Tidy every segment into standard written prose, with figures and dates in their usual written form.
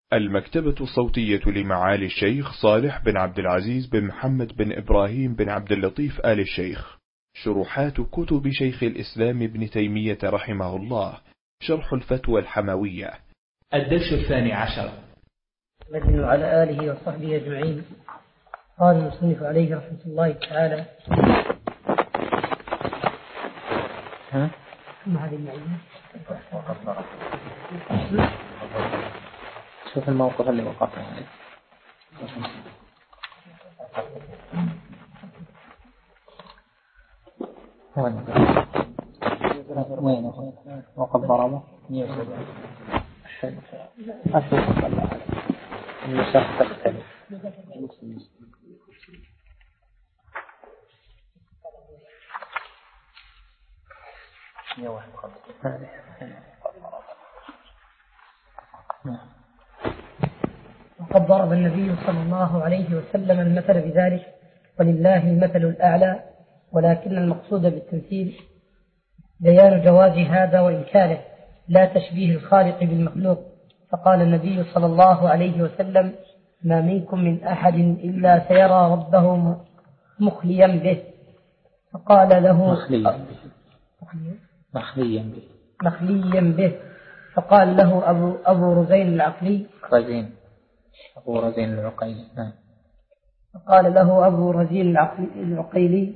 المكتبة الصوتية لمعالي الشيخ صالح بن عبد العزيز بن محمد بن إبراهيم بن عبد اللطيف آل الشيخ. شروحات كتب شيخ الإسلام ابن تيمية رحمه الله. شرح الفتوى الحموية. الدرس 12. محمد وعلى آله وصحبه أجمعين. قال المصنف عليه رحمة الله تعالى: ما هذه المعلومة؟ شوف الموقف اللي وقفنا عليه. وين وقف ضربه؟ أشوف المساحة تختلف. وقد ضرب النبي صلى الله عليه وسلم المثل بذلك، ولله المثل الأعلى، ولكن المقصود بالتمثيل بيان جواز هذا وإمكانه، لا تشبيه الخالق بالمخلوق. فقال النبي صلى الله عليه وسلم: ما منكم من أحد إلا سيرى ربه مخليا به. فقال له مخليا به. فقال له أبو رزين العقلي فقال له أبو رزين العقيلي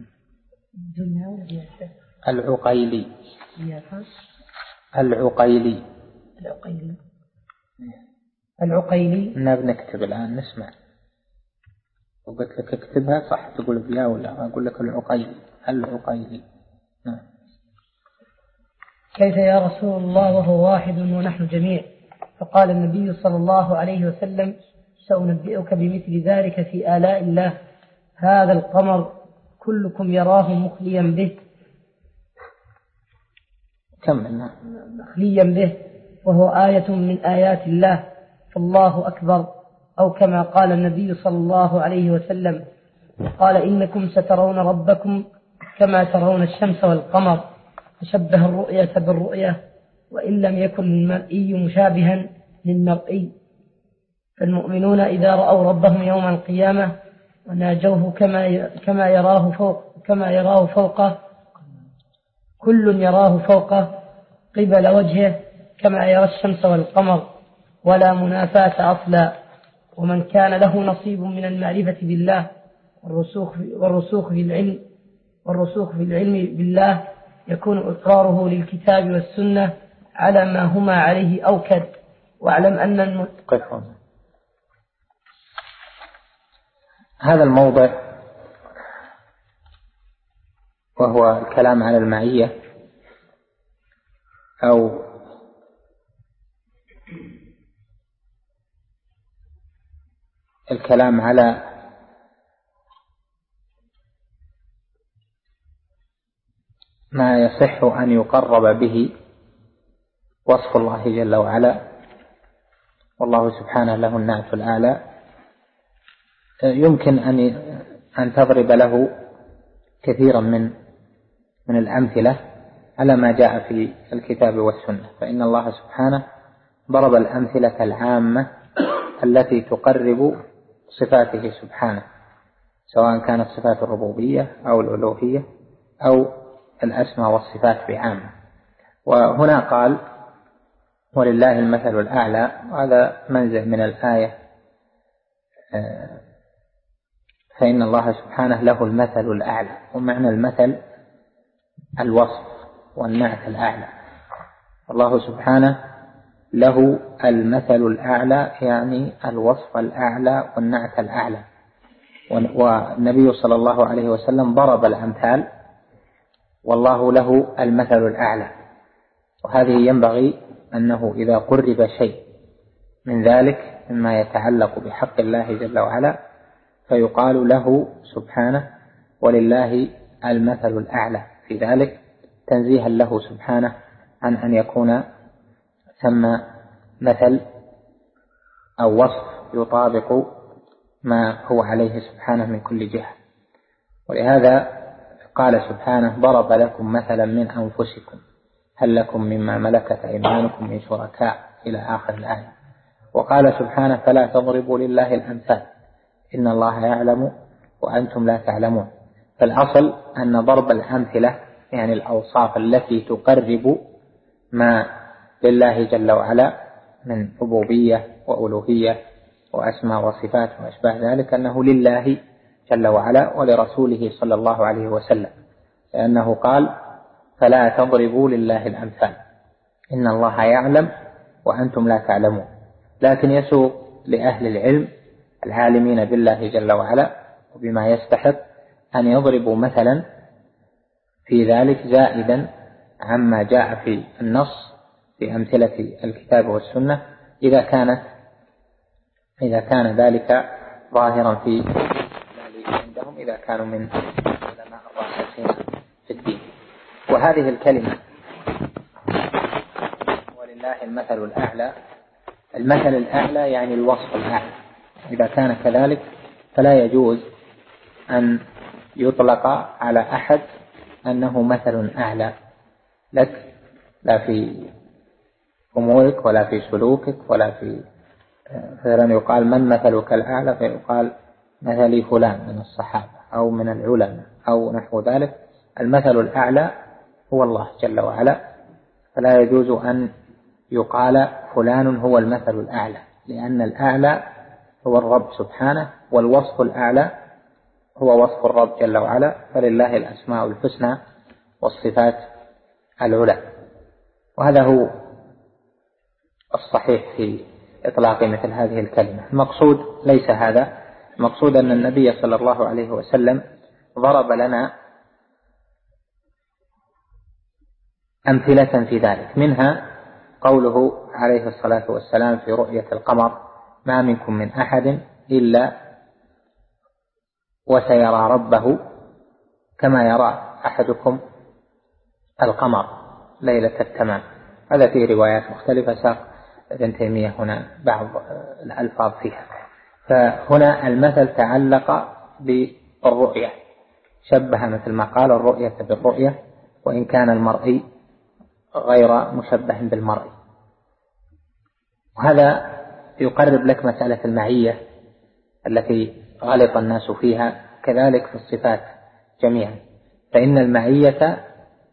العقيلي. بنكتب الآن نسمع، وقلت لك اكتبها صح تقول بيا ولا أقول لك العقيلي. كيف يا رسول الله وهو واحد ونحن جميع؟ فقال النبي صلى الله عليه وسلم: سأنبئك بمثل ذلك في آلاء الله. هذا القمر كلكم يراه مخليا به، مخليا به، وهو آية من آيات الله، فالله أكبر. أو كما قال النبي صلى الله عليه وسلم: قال: إنكم سترون ربكم كما ترون الشمس والقمر. فشبه الرؤية بالرؤية، وإن لم يكن المرئي مشابها للمرئي. فالمؤمنون إذا رأوا ربهم يوم القيامة وناجوه كما يراه فوقه، كل يراه فوقه قبل وجهه كما يرى الشمس والقمر، ولا منافاة أصلا. ومن كان له نصيب من المعرفة بالله والرسوخ في العلم بالله، يكون إقراره للكتاب والسنة على ما هما عليه أوكد. واعلم أن هذا الموضع وهو الكلام على المعية أو الكلام على ما يصح أن يقرب به وصف الله جل وعلا، والله سبحانه له النعت الأعلى. يمكن أن تضرب له كثيرا من الأمثلة على ما جاء في الكتاب والسنة، فإن الله سبحانه ضرب الأمثلة العامة التي تقرب صفاته سبحانه، سواء كانت صفات الربوبية أو الألوهية أو الأسماء والصفات بعامة. وهنا قال: ولله المثل الأعلى، وهذا منزع من الآية، فإن الله سبحانه له المثل الأعلى. ومعنى المثل الوصف والنعت الأعلى. الله سبحانه له المثل الأعلى، يعني الوصف الأعلى والنعت الأعلى. والنبي صلى الله عليه وسلم ضرب الأمثال، والله له المثل الأعلى. وهذه ينبغي أنه إذا قرب شيء من ذلك مما يتعلق بحق الله جل وعلا فيقال له سبحانه: ولله المثل الأعلى، في ذلك تنزيها له سبحانه عن أن يكون ثم مثل أو وصف يطابق ما هو عليه سبحانه من كل جهة. ولهذا قال سبحانه: ضرب لكم مثلا من أنفسكم هل لكم مما ملكت أيمانكم من شركاء، إلى آخر الآية. وقال سبحانه فلا تضربوا لله الأمثال إن الله يعلم وأنتم لا تعلمون. فالأصل أن ضرب الأمثلة يعني الأوصاف التي تقرب ما لله جل وعلا من ربوبية وألوهية وأسماء وصفات وأشباه ذلك أنه لله جل وعلا ولرسوله صلى الله عليه وسلم، لأنه قال فلا تضربوا لله الأمثال إن الله يعلم وأنتم لا تعلمون. لكن يسوق لأهل العلم العالمين بالله جل وعلا وبما يستحق أن يضربوا مثلا في ذلك زائدا عما جاء في النص في أمثلة الكتاب والسنة إذا كان ذلك ظاهرا في ذلك عندهم، إذا كانوا من علماء الراسخين في الدين. وهذه الكلمة ولله المثل الأعلى، المثل الأعلى يعني الوصف الأعلى، إذا كان كذلك فلا يجوز أن يطلق على أحد أنه مثل أعلى لك، لا في أمورك ولا في سلوكك ولا في مثلا يقال من مثلك الأعلى فيقال مثلي فلان من الصحابة أو من العلماء أو نحو ذلك. المثل الأعلى هو الله جل وعلا، فلا يجوز أن يقال فلان هو المثل الأعلى، لأن الأعلى هو الرب سبحانه، والوصف الأعلى هو وصف الرب جل وعلا، فلله الأسماء الحسنى والصفات العلى. وهذا هو الصحيح في إطلاق مثل هذه الكلمة. المقصود ليس هذا، المقصود أن النبي صلى الله عليه وسلم ضرب لنا أمثلة في ذلك، منها قوله عليه الصلاة والسلام في رؤية القمر ما منكم من أحد إلا وسيرى ربه كما يرى أحدكم القمر ليلة التمام. هذا فيه روايات مختلفة، ساق ابن تيمية هنا بعض الألفاظ فيها. فهنا المثل تعلق بالرؤية، شبه مثل ما قال الرؤية بالرؤية وإن كان المرئي غير مشبه بالمرئي. وهذا يقرب لك مسألة المعية التي غلط الناس فيها، كذلك في الصفات جميعا، فإن المعية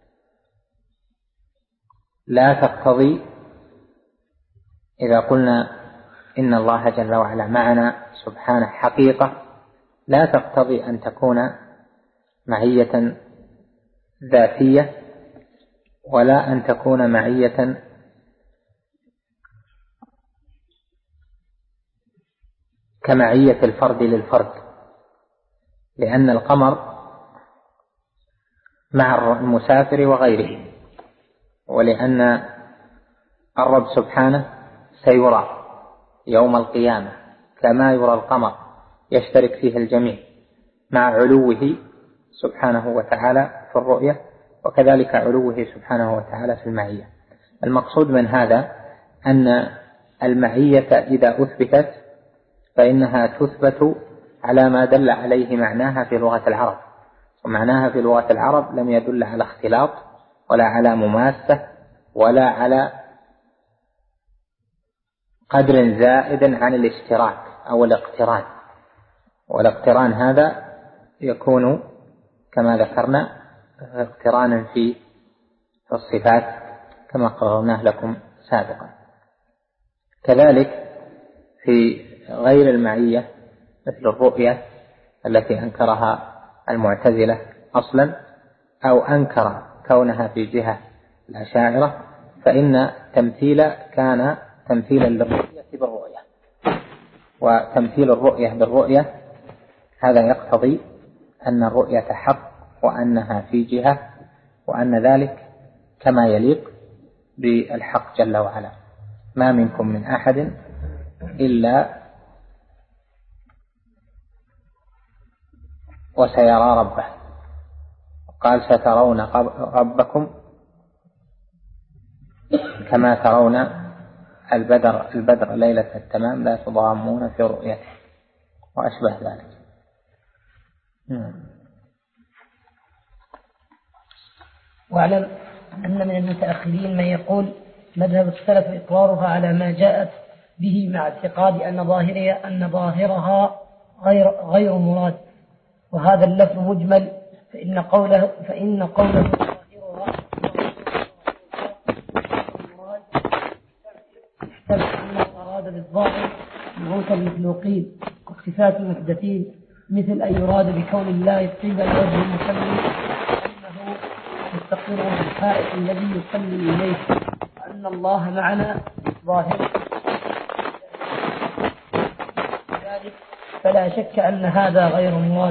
لا تقتضي، إذا قلنا إن الله جل وعلا معنا سبحانه حقيقة، لا تقتضي أن تكون معية ذاتية ولا أن تكون معية كمعية الفرد للفرد، لأن القمر مع المسافر وغيره، ولأن الرب سبحانه سيرى يوم القيامة كما يرى القمر، يشترك فيه الجميع مع علوه سبحانه وتعالى في الرؤية، وكذلك علوه سبحانه وتعالى في المعية. المقصود من هذا أن المعية إذا أثبتت فإنها تثبت على ما دل عليه معناها في لغة العرب، ومعناها في لغة العرب لم يدل على اختلاط ولا على مماسة ولا على قدر زائد عن الاشتراك أو الاقتران. والاقتران هذا يكون كما ذكرنا اقترانا في الصفات كما قررناه لكم سابقا. كذلك في غير المعية مثل الرؤية التي أنكرها المعتزلة أصلا، أو أنكر كونها في جهة الأشاعرة، فإن تمثيل كان تمثيلا للرؤية بالرؤية، وتمثيل الرؤية بالرؤية هذا يقتضي أن الرؤية حق وأنها في جهة، وأن ذلك كما يليق بالحق جل وعلا. ما منكم من أحد إلا وسيرى ربه، قال سترون ربكم كما ترون البدر ليلة التمام لا تضامون في رؤيته وأشبه ذلك. واعلم أن من المتأخرين من يقول مذهب السلف إقرارها على ما جاءت به مع اعتقاد أن ظاهرها غير مراد، وهذا اللفظ مجمل، فإن قوله ظاهرها مراد يحتمل أن أراد بالظاهر نعوت المخلوقين وصفات المحدثين، مثل أن يراد بكون الله قبل وجه المصلي أنه مستقر بالحائط الذي يصلي إليه، وأن الله معنا ظاهر ذلك، فلا شك أن هذا غير مراد.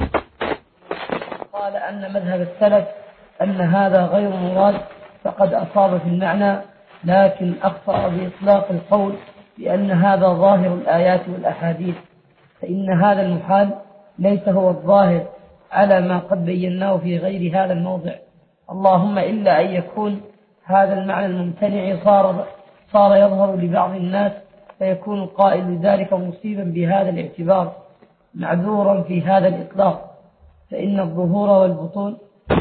قال أن مذهب السلف أن هذا غير مراد فقد أصاب في المعنى، لكن أخطأ بإطلاق القول بأن هذا ظاهر الآيات والأحاديث، فإن هذا المحال ليس هو الظاهر على ما قد بيناه في غير هذا الموضع، اللهم إلا أن يكون هذا المعنى الممتنع صار يظهر لبعض الناس، فيكون قائل ذلك مصيبا بهذا الاعتبار معذورا في هذا الإطلاق، فإن الظهور والبطون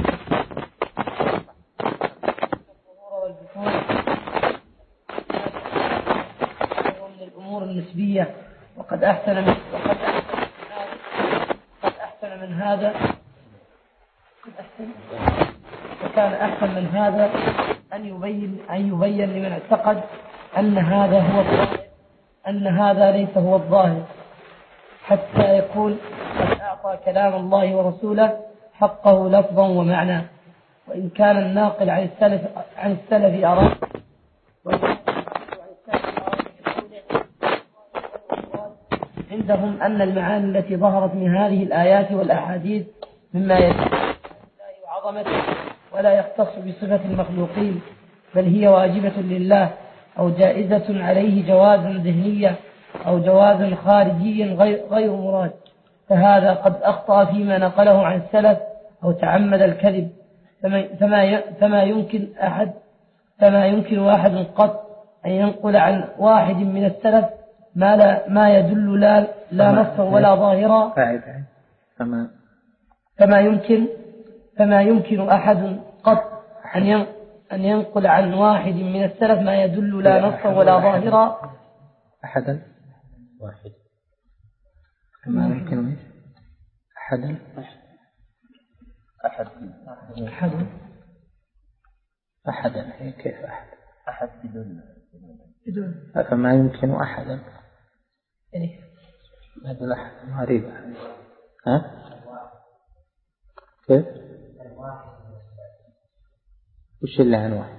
من الأمور النسبية، وقد أحسن من هذا وكان أحسن من هذا أن يبين لمن اعتقد أن هذا هو الظاهر أن هذا ليس هو الظاهر، حتى يكون قد أعطى كلام الله ورسوله حقه لفظا ومعنى. وإن كان الناقل عن السلف أراد عندهم أن المعاني التي ظهرت من هذه الآيات والأحاديث مما يدل على الله وعظمته ولا يختص بصفة المخلوقين، بل هي واجبة لله أو جائزة عليه جوازا ذهنيا أو جوازا خارجيا غير مراد، فهذا قد أخطأ فيما نقله عن السلف أو تعمد الكذب، فما يمكن أحد قط أن ينقل عن واحد من السلف ما يدل لا نصا ولا ظاهرا. فما يمكن أحد قط أن ينقل عن واحد من السلف ما يدل لا نصا ولا ظاهرا. أحدا واحد ما يمكن أحدا أحدا كيف أحد بدون فما يمكن أحدا هذا الأحد غريبة. ها كيف وش اللي عن واحد؟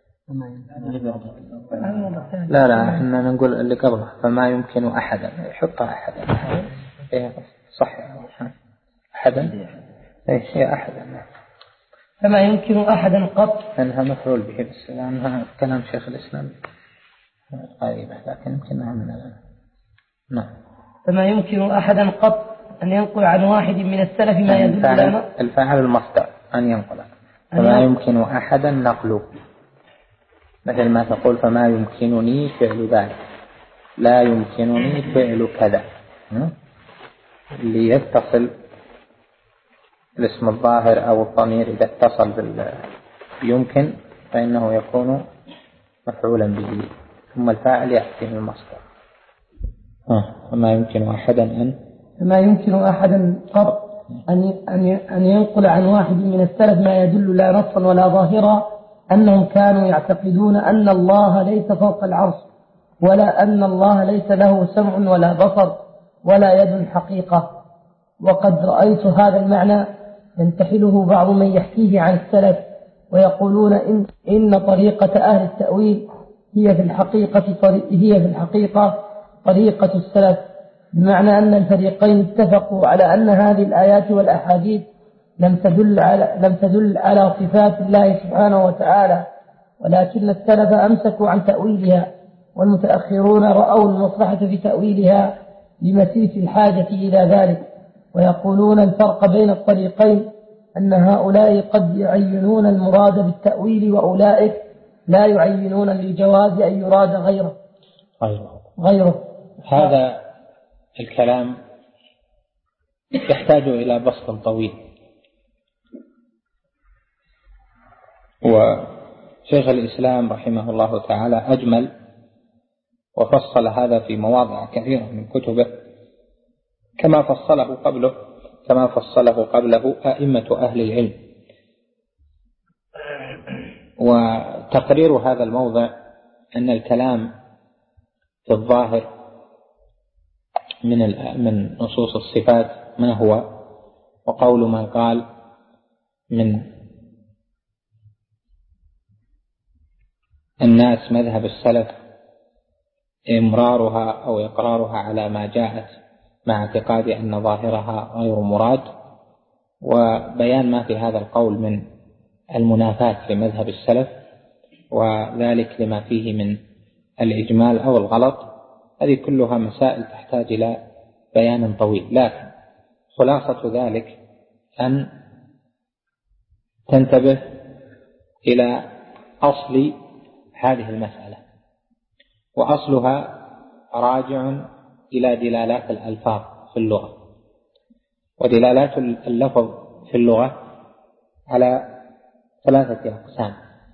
لا احنا نقول اللي قبله فما يمكن أحدا يحطها أحدا صح أحدا هي أحدا فما يمكن أحدا قط أنها مفعول به، بس لأنها كلام شيخ الإسلام قريبة لكن يمكنها من الآن. نعم. فما يمكن أحدا قط أن ينقل عن واحد من السلف ما يدل لنا الفاعل المصدر أن ينقل، فما يمكن أحدا نقله، مثل ما تقول فما يمكنني فعل ذلك، لا يمكنني فعل كذا، اللي يتصل الاسم الظاهر أو الضمير إذا اتصل يمكن فإنه يكون مفعولا به، ثم الفاعل يأتي من المصدر. فما يمكن أحدا قط أن ينقل عن واحد من السلف ما يدل لا نصا ولا ظاهرا أنهم كانوا يعتقدون أن الله ليس فوق العرش، ولا أن الله ليس له سمع ولا بصر ولا يد حقيقة. وقد رأيت هذا المعنى ينتحله بعض من يحكيه عن السلف ويقولون إن طريقة أهل التأويل هي في الحقيقة طريقة السلف، بمعنى أن الفريقين اتفقوا على أن هذه الآيات والأحاديث لم تدل على صفات الله سبحانه وتعالى، ولكن السلف أمسكوا عن تأويلها، والمتأخرون رأوا المصلحة في تأويلها لمسيس الحاجة إلى ذلك. ويقولون الفرق بين الطريقين أن هؤلاء قد يعينون المراد بالتأويل، وأولئك لا يعينون للجواز أن يراد غيره. هذا الكلام يحتاج إلى بسط طويل، وشيخ الإسلام رحمه الله تعالى أجمل وفصل هذا في مواضع كثيرة من كتبه كما فصله قبله أئمة أهل العلم. وتقرير هذا الموضع أن الكلام في الظاهر من نصوص الصفات ما هو، وقول من قال من الناس مذهب السلف إمرارها أو إقرارها على ما جاءت مع اعتقاد أن ظاهرها غير مراد، وبيان ما في هذا القول من المنافاة لمذهب السلف، وذلك لما فيه من الإجمال أو الغلط. هذه كلها مسائل تحتاج إلى بيان طويل، لكن خلاصة ذلك أن تنتبه إلى أصل هذه المسألة، وأصلها راجع إلى دلالات الألفاظ في اللغة. ودلالات اللفظ في اللغة على 3 أقسام: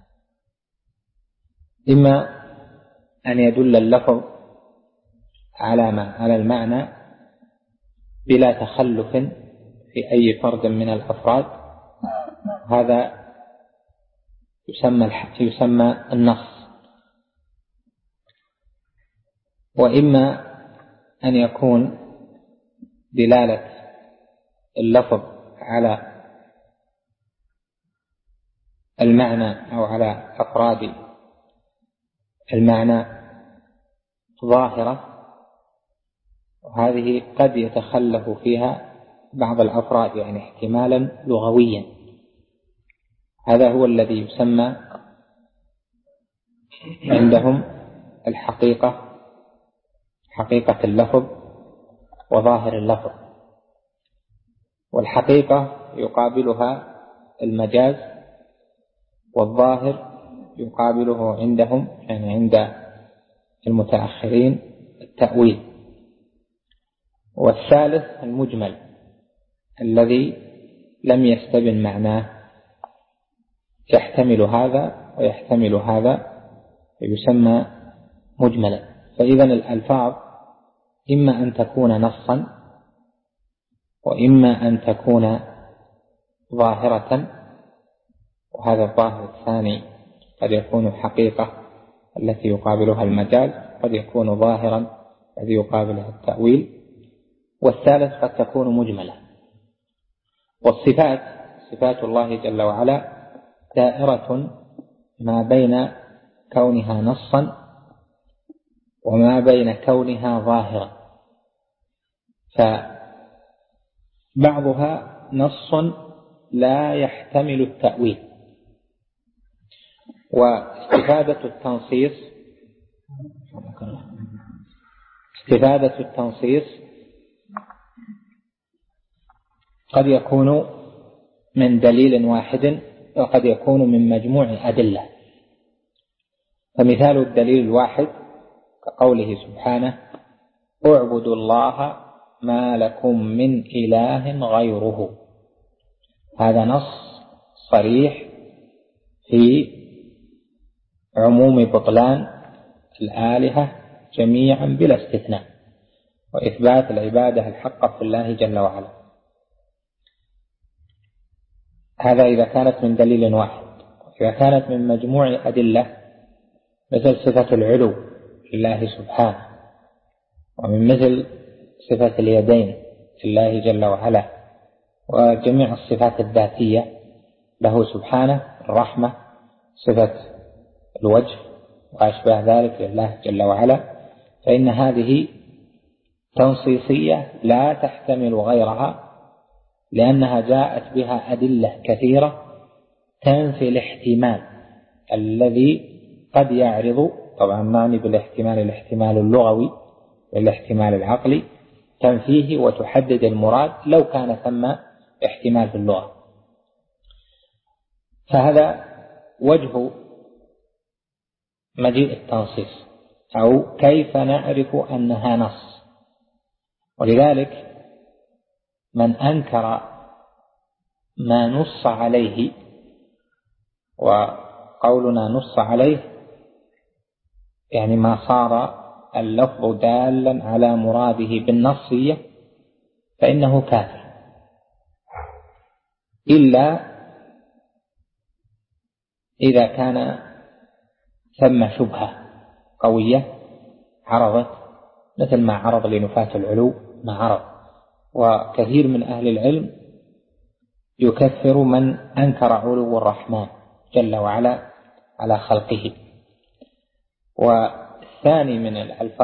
إما أن يدل اللفظ على المعنى بلا تخلف في أي فرد من الأفراد، هذا يسمى النص. وإما أن يكون دلالة اللفظ على المعنى أو على أفراد المعنى ظاهرة، وهذه قد يتخلف فيها بعض الأفراد، يعني احتمالا لغويا. هذا هو الذي يسمى عندهم حقيقة اللفظ وظاهر اللفظ. والحقيقة يقابلها المجاز، والظاهر يقابله عندهم، يعني عند المتأخرين، التأويل. والثالث المجمل الذي لم يستبن معناه، يحتمل هذا ويحتمل هذا، يسمى مجملا. فإذا الألفاظ إما أن تكون نصا، وإما أن تكون ظاهرة، وهذا الظاهر الثاني قد يكون حقيقة التي يقابلها المجاز، قد يكون ظاهرا الذي يقابلها التأويل، والثالث قد تكون مجملة. والصفات، صفات الله جل وعلا، دائرة ما بين كونها نصا وما بين كونها ظاهرة، فبعضها نص لا يحتمل التأويل. واستفادة التنصيص قد يكون من دليل واحد، وقد يكون من مجموع أدلة. فمثال الدليل الواحد كقوله سبحانه: اعبدوا الله ما لكم من إله غيره. هذا نص صريح في عموم بطلان الآلهة جميعا بلا استثناء، وإثبات العبادة الحقة في الله جل وعلا. هذا إذا كانت من دليل واحد. إذا كانت من مجموع أدلة، مثل صفة العلو لله سبحانه، ومن مثل صفة اليدين لله جل وعلا، وجميع الصفات الذاتية له سبحانه، الرحمة، صفة الوجه وأشباه ذلك لله جل وعلا، فإن هذه تنصيصية لا تحتمل غيرها، لأنها جاءت بها أدلة كثيرة تنفي الاحتمال الذي قد يعرض. طبعا معني بالاحتمال الاحتمال اللغوي والاحتمال العقلي، تنفيه وتحدد المراد لو كان ثم احتمال في اللغة. فهذا وجه مجيء التنصيص، أو كيف نعرف أنها نص. ولذلك من أنكر ما نص عليه، وقولنا نص عليه يعني ما صار اللفظ دالا على مراده بالنصية فإنه كافر، إلا إذا كان ثم شبهة قوية عرضت، مثل ما عرض لنفاة العلو ما عرض. وكثير من أهل العلم يكفر من أنكر علو الرحمن جل وعلا على خلقه. والثاني من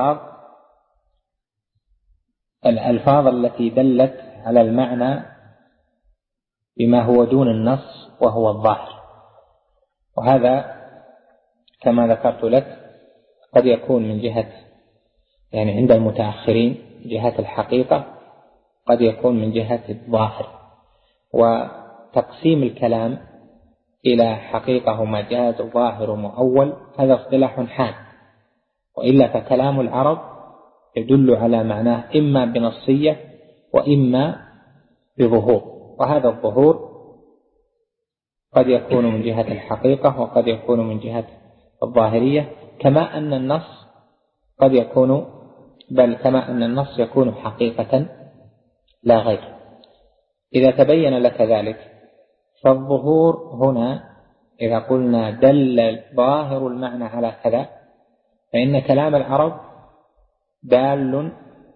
الألفاظ التي دلت على المعنى بما هو دون النص وهو الظاهر، وهذا كما ذكرت لك قد يكون من جهة يعني عند المتأخرين جهة الحقيقة، قد يكون من جهة الظاهر. وتقسيم الكلام إلى حقيقة ومجاز وظاهر ومؤول هذا اصطلاح حاد، وإلا فكلام العرب يدل على معناه إما بنصية وإما بظهور، وهذا الظهور قد يكون من جهة الحقيقة وقد يكون من جهة الظاهرية، كما أن النص قد يكون كما أن النص يكون حقيقة لا غير. إذا تبين لك ذلك فالظهور هنا إذا قلنا دل ظاهر المعنى على كذا، فإن كلام العرب دال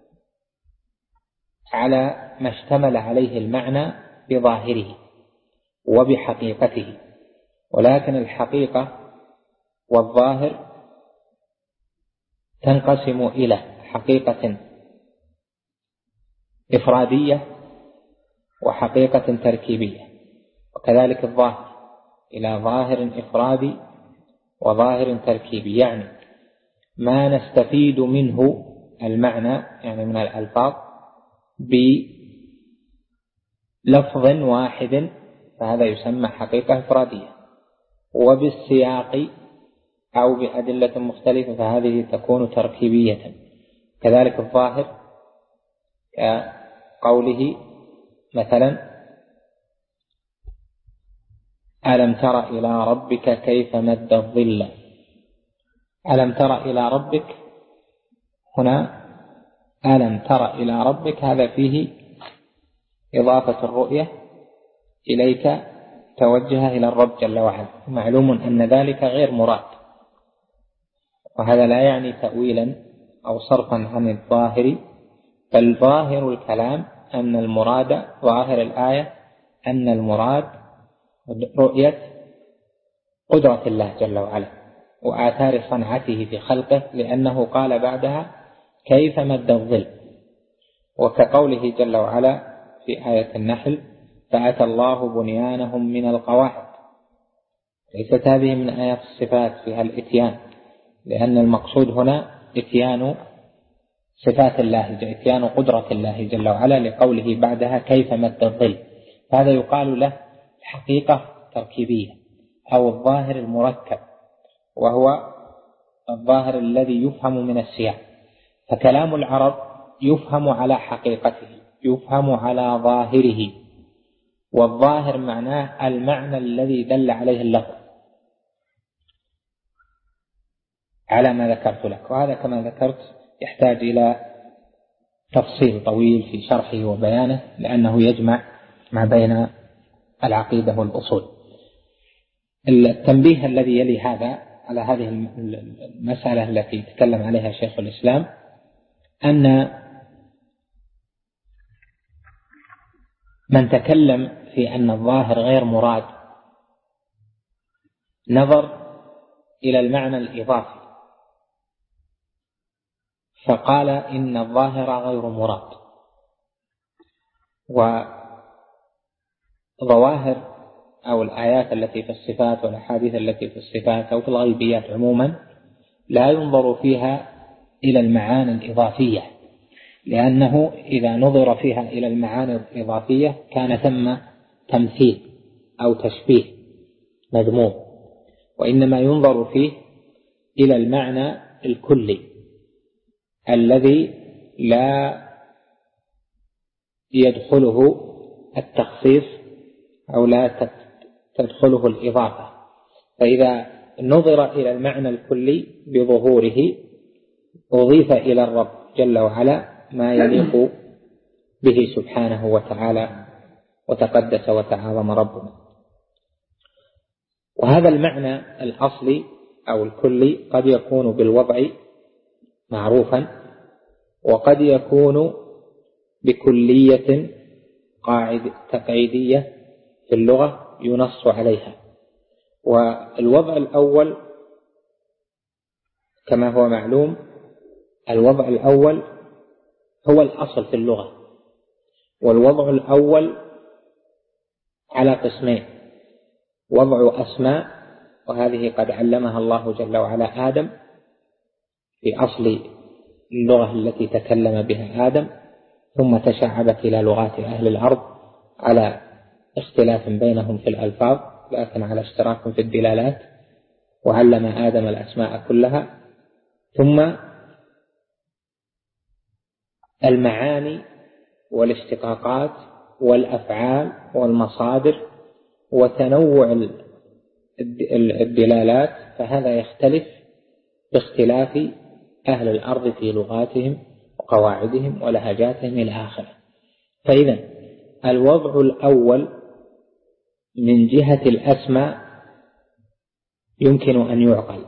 على ما اشتمل عليه المعنى بظاهره وبحقيقته، ولكن الحقيقة والظاهر تنقسم إلى حقيقة إفرادية وحقيقة تركيبية، وكذلك الظاهر إلى ظاهر إفرادي وظاهر تركيبي، يعني ما نستفيد منه المعنى يعني من الألفاظ بلفظ واحد فهذا يسمى حقيقة إفرادية، وبالسياق أو بأدلة مختلفة فهذه تكون تركيبية. كذلك الظاهر كقوله مثلا ألم تر إلى ربك كيف مد الظل، ألم تر إلى ربك هنا ألم تر إلى ربك هذا فيه إضافة الرؤية إليك توجه إلى الرب جل وعلا، معلوم أن ذلك غير مراد، وهذا لا يعني تأويلا أو صرفا عن الظاهر، بل ظاهر الكلام أن المراد ظاهر الآية أن المراد رؤية قدرة الله جل وعلا وآثار صنعته في خلقه، لأنه قال بعدها كيف مد الظل، وكقوله جل وعلا في آية النحل فأتى الله بنيانهم من القواعد. ليست هذه من آيات الصفات فيها الإتيان، لأن المقصود هنا إتيان صفات الله، إتيان قدرة الله جل وعلا، لقوله بعدها كيف مد الظل، هذا يقال له حقيقة تركيبية أو الظاهر المركب، وهو الظاهر الذي يفهم من السياق. فكلام العرب يفهم على حقيقته، يفهم على ظاهره، والظاهر معناه المعنى الذي دل عليه اللفظ على ما ذكرت لك، وهذا كما ذكرت يحتاج إلى تفصيل طويل في شرحه وبيانه، لأنه يجمع ما بين العقيدة والأصول. التنبيه الذي يلي هذا على هذه المسألة التي تكلم عليها شيخ الإسلام، أن من تكلم في أن الظاهر غير مراد نظر إلى المعنى الإضافي فقال إن الظاهر غير مراد، وظواهر أو الآيات التي في الصفات والأحاديث التي في الصفات أو في الغيبيات عموما لا ينظر فيها إلى المعاني الإضافية، لأنه إذا نظر فيها إلى المعاني الإضافية كان ثم تمثيل أو تشبيه مذموم، وإنما ينظر فيه إلى المعنى الكلي الذي لا يدخله التخصيص أو لا تدخله الإضافة. فإذا نظر إلى المعنى الكلي بظهوره أضيف إلى الرب جل وعلا ما يليق به سبحانه وتعالى وتقدس وتعاظم ربنا. وهذا المعنى الأصلي أو الكلي قد يكون بالوضع معروفا، وقد يكون بكلية تقعيدية في اللغة ينص عليها. والوضع الأول كما هو معلوم، الوضع الأول هو الأصل في اللغة، والوضع الأول على قسمين: وضع أسماء، وهذه قد علمها الله جل وعلا آدم في أصل اللغة التي تكلم بها آدم، ثم تشعبت إلى لغات أهل الأرض على اختلاف بينهم في الألفاظ لكن على اشتراك في الدلالات، وعلم آدم الأسماء كلها. ثم المعاني والاشتقاقات والأفعال والمصادر وتنوع الدلالات، فهذا يختلف باختلاف أهل الأرض في لغاتهم وقواعدهم ولهجاتهم إلى آخره. فإذا الوضع الأول من جهة الأسماء يمكن أن يعقل،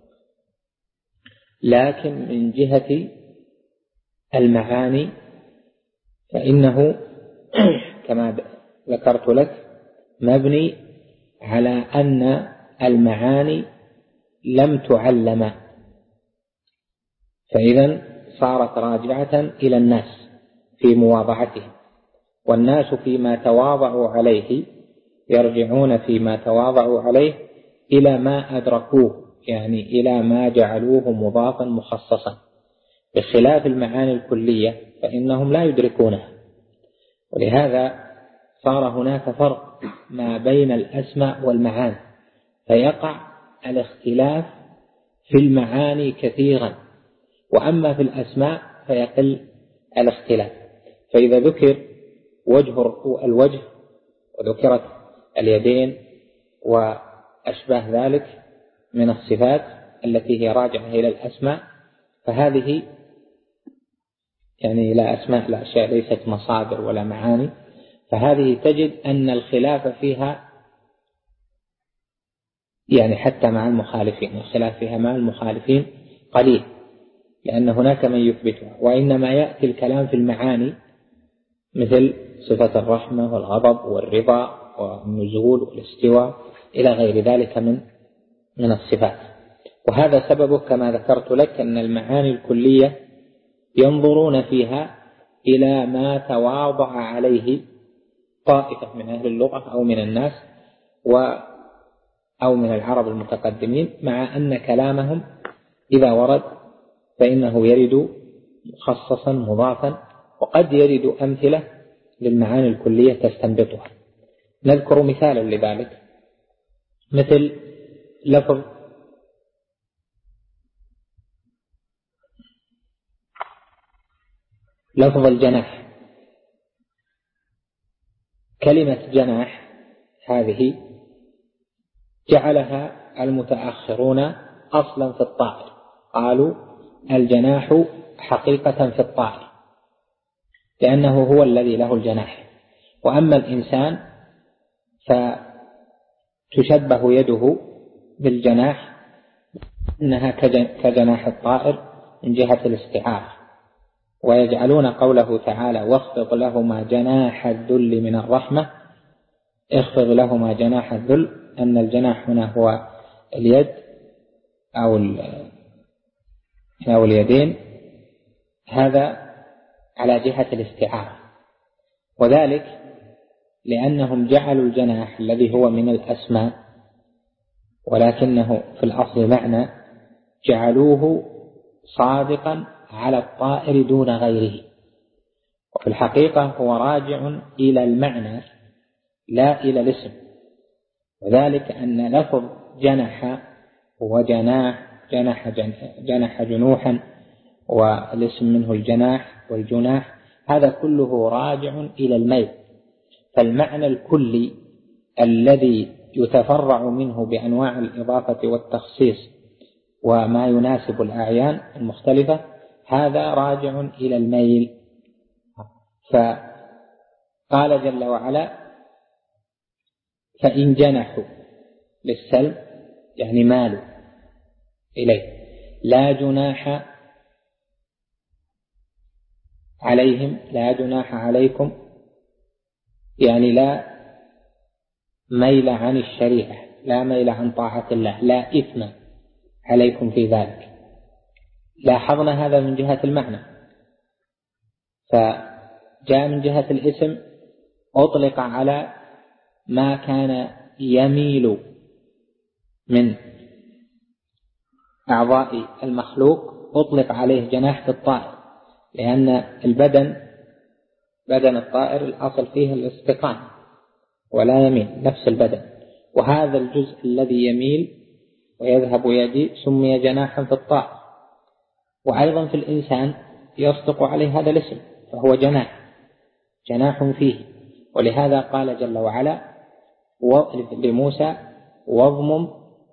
لكن من جهة المعاني فإنه كما ذكرت لك مبني على أن المعاني لم تعلم، فإذا صارت راجعة إلى الناس في مواضعتهم، والناس فيما تواضعوا عليه يرجعون فيما تواضعوا عليه إلى ما أدركوه، يعني إلى ما جعلوه مضافا مخصصا، بخلاف المعاني الكلية فإنهم لا يدركونها. ولهذا صار هناك فرق ما بين الأسماء والمعاني، فيقع الاختلاف في المعاني كثيرا، وأما في الأسماء فيقل الاختلاف. فإذا ذكر الوجه وذكرت اليدين وأشباه ذلك من الصفات التي هي راجعة إلى الأسماء، فهذه يعني لا أسماء، لا أشياء ليست مصادر ولا معاني، فهذه تجد أن الخلاف فيها يعني حتى مع المخالفين، الخلاف فيها مع المخالفين قليل، لأن هناك من يثبتها. وإنما يأتي الكلام في المعاني مثل صفة الرحمة والغضب والرضا والنزول والاستواء إلى غير ذلك من الصفات. وهذا سببه كما ذكرت لك أن المعاني الكلية ينظرون فيها إلى ما تواضع عليه طائفة من أهل اللغة أو من الناس أو من العرب المتقدمين، مع أن كلامهم إذا ورد فإنه يرد مخصصا مضافا، وقد يرد أمثلة للمعاني الكلية تستنبطها. نذكر مثالا لذلك، مثل لفظ الجناح. كلمة جناح هذه جعلها المتأخرون أصلا في الطائر، قالوا الجناح حقيقة في الطائر لأنه هو الذي له الجناح، وأما الإنسان فتشبه يده بالجناح إنها كجناح الطائر من جهة الاستعارة. ويجعلون قوله تعالى واخفض لهما جناح الذل من الرحمة، اخفض لهما جناح الذل، أن الجناح هنا هو اليد أو اليدين، هذا على جهة الاستعارة. وذلك لأنهم جعلوا الجناح الذي هو من الأسماء ولكنه في الأصل معنى، جعلوه صادقا على الطائر دون غيره، وفي الحقيقة هو راجع إلى المعنى لا إلى الاسم. وذلك أن لفظ جنح هو جنح جنوحا، والاسم منه الجناح والجناح، هذا كله راجع إلى الميل. فالمعنى الكلي الذي يتفرع منه بأنواع الإضافة والتخصيص وما يناسب الأعيان المختلفة هذا راجع إلى الميل. فقال جل وعلا فإن جنحوا للسلم يعني مالوا إليه لا جناح عليهم لا جناح عليكم، يعني لا ميل عن الشريعة، لا ميل عن طاعة الله، لا إثم عليكم في ذلك. لاحظنا هذا من جهة المعنى، فجاء من جهة الاسم أطلق على ما كان يميل من أعضاء المخلوق، أطلق عليه جناح في الطائر، لأن بدن الطائر الأصل فيه الاستقامة ولا يميل نفس البدن، وهذا الجزء الذي يميل ويذهب ويجيء سمي جناحا في الطائر. وأيضا في الإنسان يصدق عليه هذا الاسم، فهو جناح فيه. ولهذا قال جل وعلا لموسى واضمم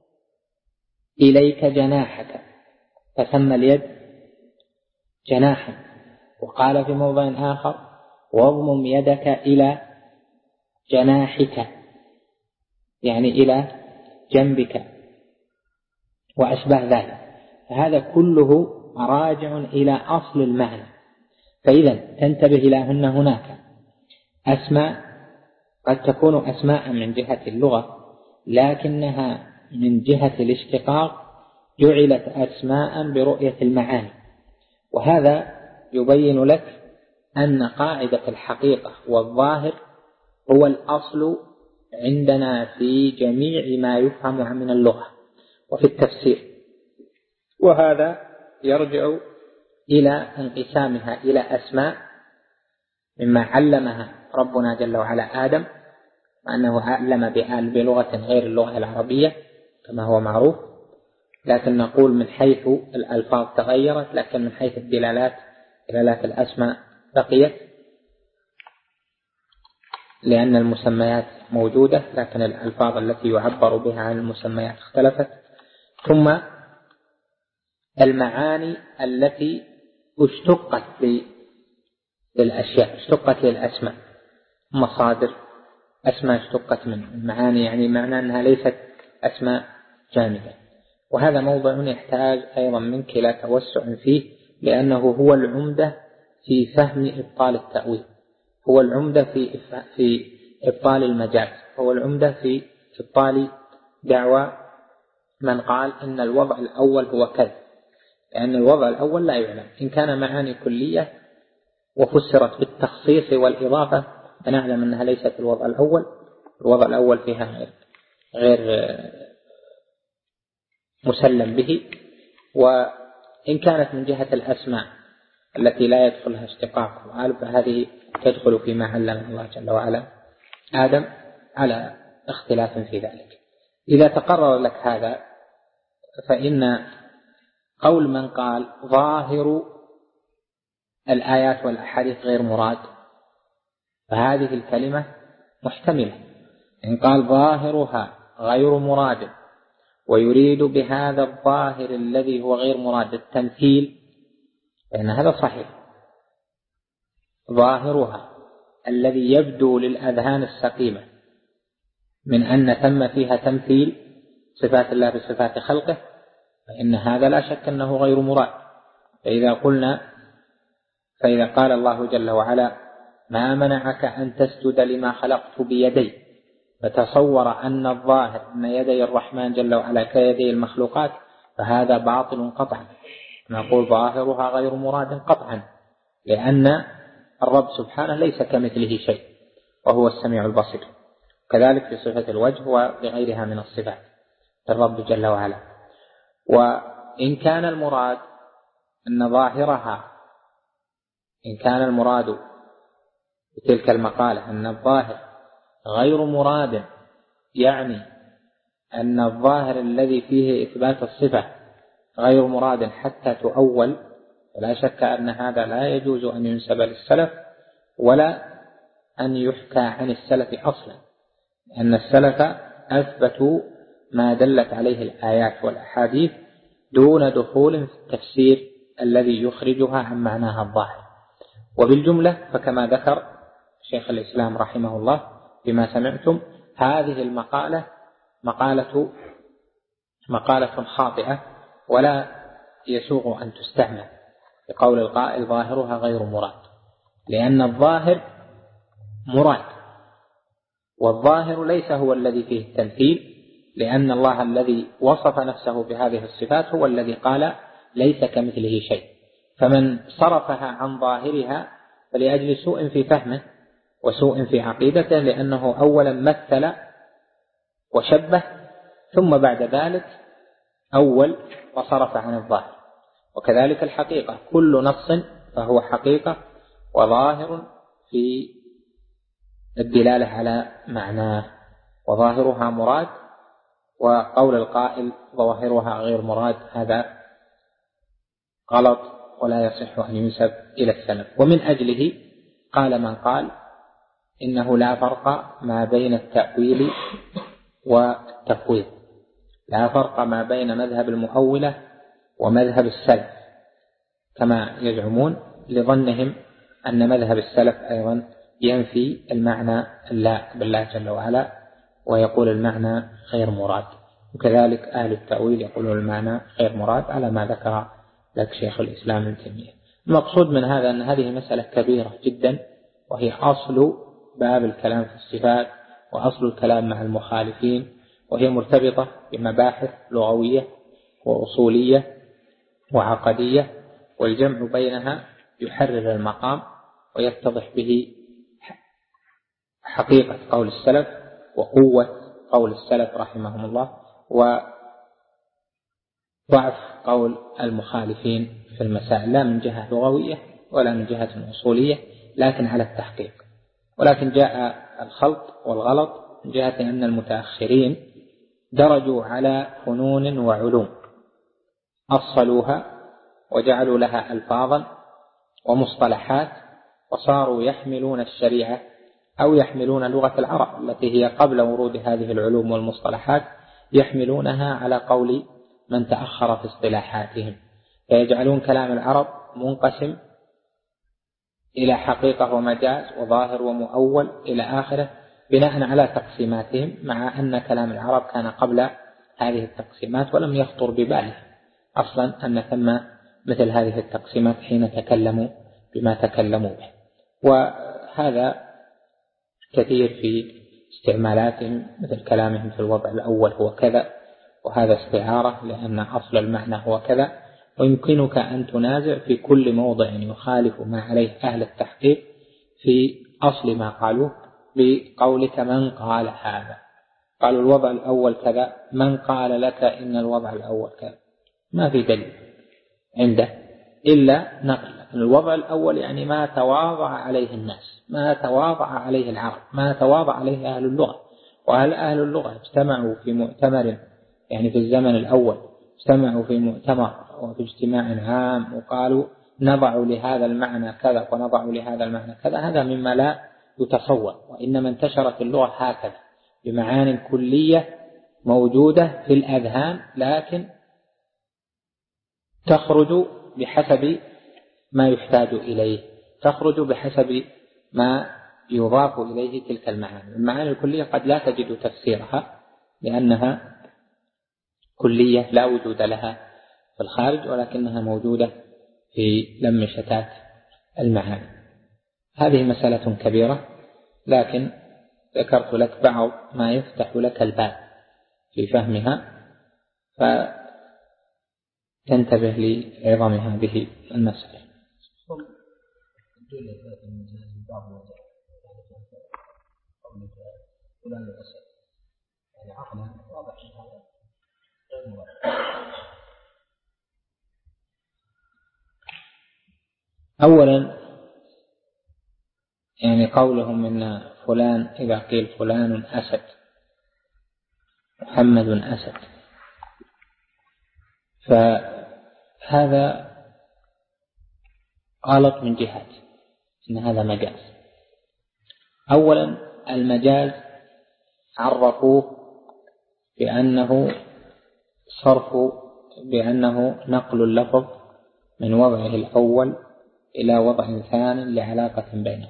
إليك جناحك، فسمى اليد جناحا. وقال في موضع آخر واضمم يدك إلى جناحك، يعني إلى جنبك وأشبه ذلك. فهذا كله راجع إلى أصل المعنى. فإذا تنتبه إلى أن هناك أسماء قد تكون أسماء من جهة اللغة، لكنها من جهة الاشتقاق جعلت أسماء برؤية المعاني. وهذا يبين لك أن قاعدة الحقيقة والظاهر هو الأصل عندنا في جميع ما يفهم من اللغة وفي التفسير. وهذا يرجع إلى انقسامها إلى أسماء مما علمها ربنا جل وعلا آدم، وأنه علم بلغة غير اللغة العربية كما هو معروف، لكن نقول من حيث الألفاظ تغيرت، لكن من حيث دلالات الأسماء بقيت، لأن المسميات موجودة لكن الألفاظ التي يعبر بها عن المسميات اختلفت. ثم المعاني التي اشتقت للأشياء، اشتقت للأسماء، مصادر أسماء اشتقت من المعاني، يعني معنى أنها ليست أسماء جامدة. وهذا موضع يحتاج أيضا منك إلى توسع فيه، لأنه هو العمدة في فهم إبطال التأويل، هو العمدة في إبطال المجاز، هو العمدة في إبطال دعوى من قال إن الوضع الأول هو كذا، لأن الوضع الأول لا يعلم. إن كان معاني كلية وفسرت بالتخصيص والإضافة فنعلم أنها ليست الوضع الأول، الوضع الأول فيها غير مسلم به. وإن كانت من جهة الأسماء التي لا يدخلها اشتقاق وعالب، فهذه تدخل فيما علم الله جل وعلا آدم على اختلاف في ذلك. إذا تقرر لك هذا، فإن قول من قال ظاهر الآيات والأحاديث غير مراد، فهذه الكلمة محتملة. إن قال ظاهرها غير مراد ويريد بهذا الظاهر الذي هو غير مراد التمثيل، فإن هذا صحيح. ظاهرها الذي يبدو للأذهان السقيمة من أن ثم فيها تمثيل صفات الله بصفات خلقه، فإن هذا لا شك أنه غير مراد. فإذا قال الله جل وعلا ما منعك أن تسجد لما خلقت بيدي، فتصور أن الظاهر أن يدي الرحمن جل وعلا كيدي المخلوقات، فهذا باطل قطعا. نقول ظاهرها غير مراد قطعا، لأن الرب سبحانه ليس كمثله شيء وهو السميع البصير. كذلك في صفة الوجه وغيرها من الصفات الرب جل وعلا. وإن كان المراد أن ظاهرها، إن كان المراد بتلك المقالة أن الظاهر غير مراد، يعني أن الظاهر الذي فيه إثبات الصفة غير مراد حتى تؤول، ولا شك أن هذا لا يجوز أن ينسب للسلف ولا أن يحكى عن السلف أصلا، لأن السلف أثبتوا ما دلت عليه الآيات والأحاديث دون دخول في التفسير الذي يخرجها عن معناها الظاهر. وبالجملة فكما ذكر شيخ الإسلام رحمه الله بما سمعتم، هذه المقالة مقالة خاطئة ولا يسوغ أن تستعمل بقول القائل ظاهرها غير مراد، لأن الظاهر مراد، والظاهر ليس هو الذي فيه التمثيل، لأن الله الذي وصف نفسه بهذه الصفات هو الذي قال ليس كمثله شيء. فمن صرفها عن ظاهرها فلأجل سوء في فهمه وسوء في عقيدته، لأنه أولا مثل وشبه، ثم بعد ذلك أول وصرف عن الظاهر. وكذلك الحقيقة، كل نص فهو حقيقة وظاهر في الدلالة على معناه، وظاهرها مراد، وقول القائل ظواهرها غير مراد هذا غلط ولا يصح أن ينسب إلى السلف. ومن أجله قال من قال إنه لا فرق ما بين التأويل والتفويض، لا فرق ما بين مذهب المؤولة ومذهب السلف كما يزعمون، لظنهم أن مذهب السلف أيضا ينفي المعنى بالله جل وعلا ويقول المعنى غير مراد، وكذلك أهل التأويل يقولون المعنى غير مراد على ما ذكر لك شيخ الإسلام ابن تيمية. المقصود من هذا أن هذه مسألة كبيرة جدا، وهي أصل باب الكلام في الصفات وأصل الكلام مع المخالفين، وهي مرتبطة بمباحث لغوية وأصولية وعقدية، والجمع بينها يحرر المقام ويتضح به حقيقة قول السلف وقوة قول السلف رحمهم الله، وضعف قول المخالفين في المسائل، لا من جهة لغوية ولا من جهة أصولية، لكن على التحقيق. ولكن جاء الخلط والغلط من جهة أن المتأخرين درجوا على فنون وعلوم، أصلوها وجعلوا لها ألفاظا ومصطلحات، وصاروا يحملون الشريعة أو يحملون لغة العرب التي هي قبل ورود هذه العلوم والمصطلحات، يحملونها على قول من تأخر في اصطلاحاتهم، فيجعلون كلام العرب منقسم إلى حقيقة ومجاز وظاهر ومؤول إلى آخره بناء على تقسيماتهم، مع أن كلام العرب كان قبل هذه التقسيمات ولم يخطر بباله أصلا أن ثم مثل هذه التقسيمات حين تكلموا بما تكلموا به. وهذا كثير في استعمالاتهم، مثل كلامهم في الوضع الأول هو كذا، وهذا استعارة لأن أصل المعنى هو كذا، ويمكنك أن تنازع في كل موضع يخالف ما عليه أهل التحقيق في أصل ما قالوه بقولك من قال هذا، قالوا الوضع الأول كذا، من قال لك إن الوضع الأول كذا، ما في دليل عنده إلا نقل. الوضع الأول يعني ما تواضع عليه الناس، ما تواضع عليه العرب، ما تواضع عليه أهل اللغة. وهل أهل اللغة اجتمعوا في مؤتمر، يعني في الزمن الأول اجتمعوا في مؤتمر وفي اجتماع عام وقالوا نضع لهذا المعنى كذا ونضع لهذا المعنى كذا؟ هذا مما لا يتصور. وإنما انتشرت اللغة هكذا بمعان كلية موجودة في الأذهان، لكن تخرج بحسب ما يحتاج إليه، تخرج بحسب ما يضاف إليه تلك المعاني. المعاني الكلية قد لا تجد تفسيرها لأنها كلية لا وجود لها في الخارج، ولكنها موجودة في لم شتات المعاني. هذه مسألة كبيرة، لكن ذكرت لك بعض ما يفتح لك الباب في فهمها، فتنتبه لعظم هذه المسألة. أولا يعني قولهم إن فلان، إذا قيل فلان أسد، محمد أسد، فهذا غلط من جهة إن هذا مجاز. أولا المجاز عرفوه بأنه نقل اللفظ من وضعه الأول إلى وضع ثان لعلاقة بينهم،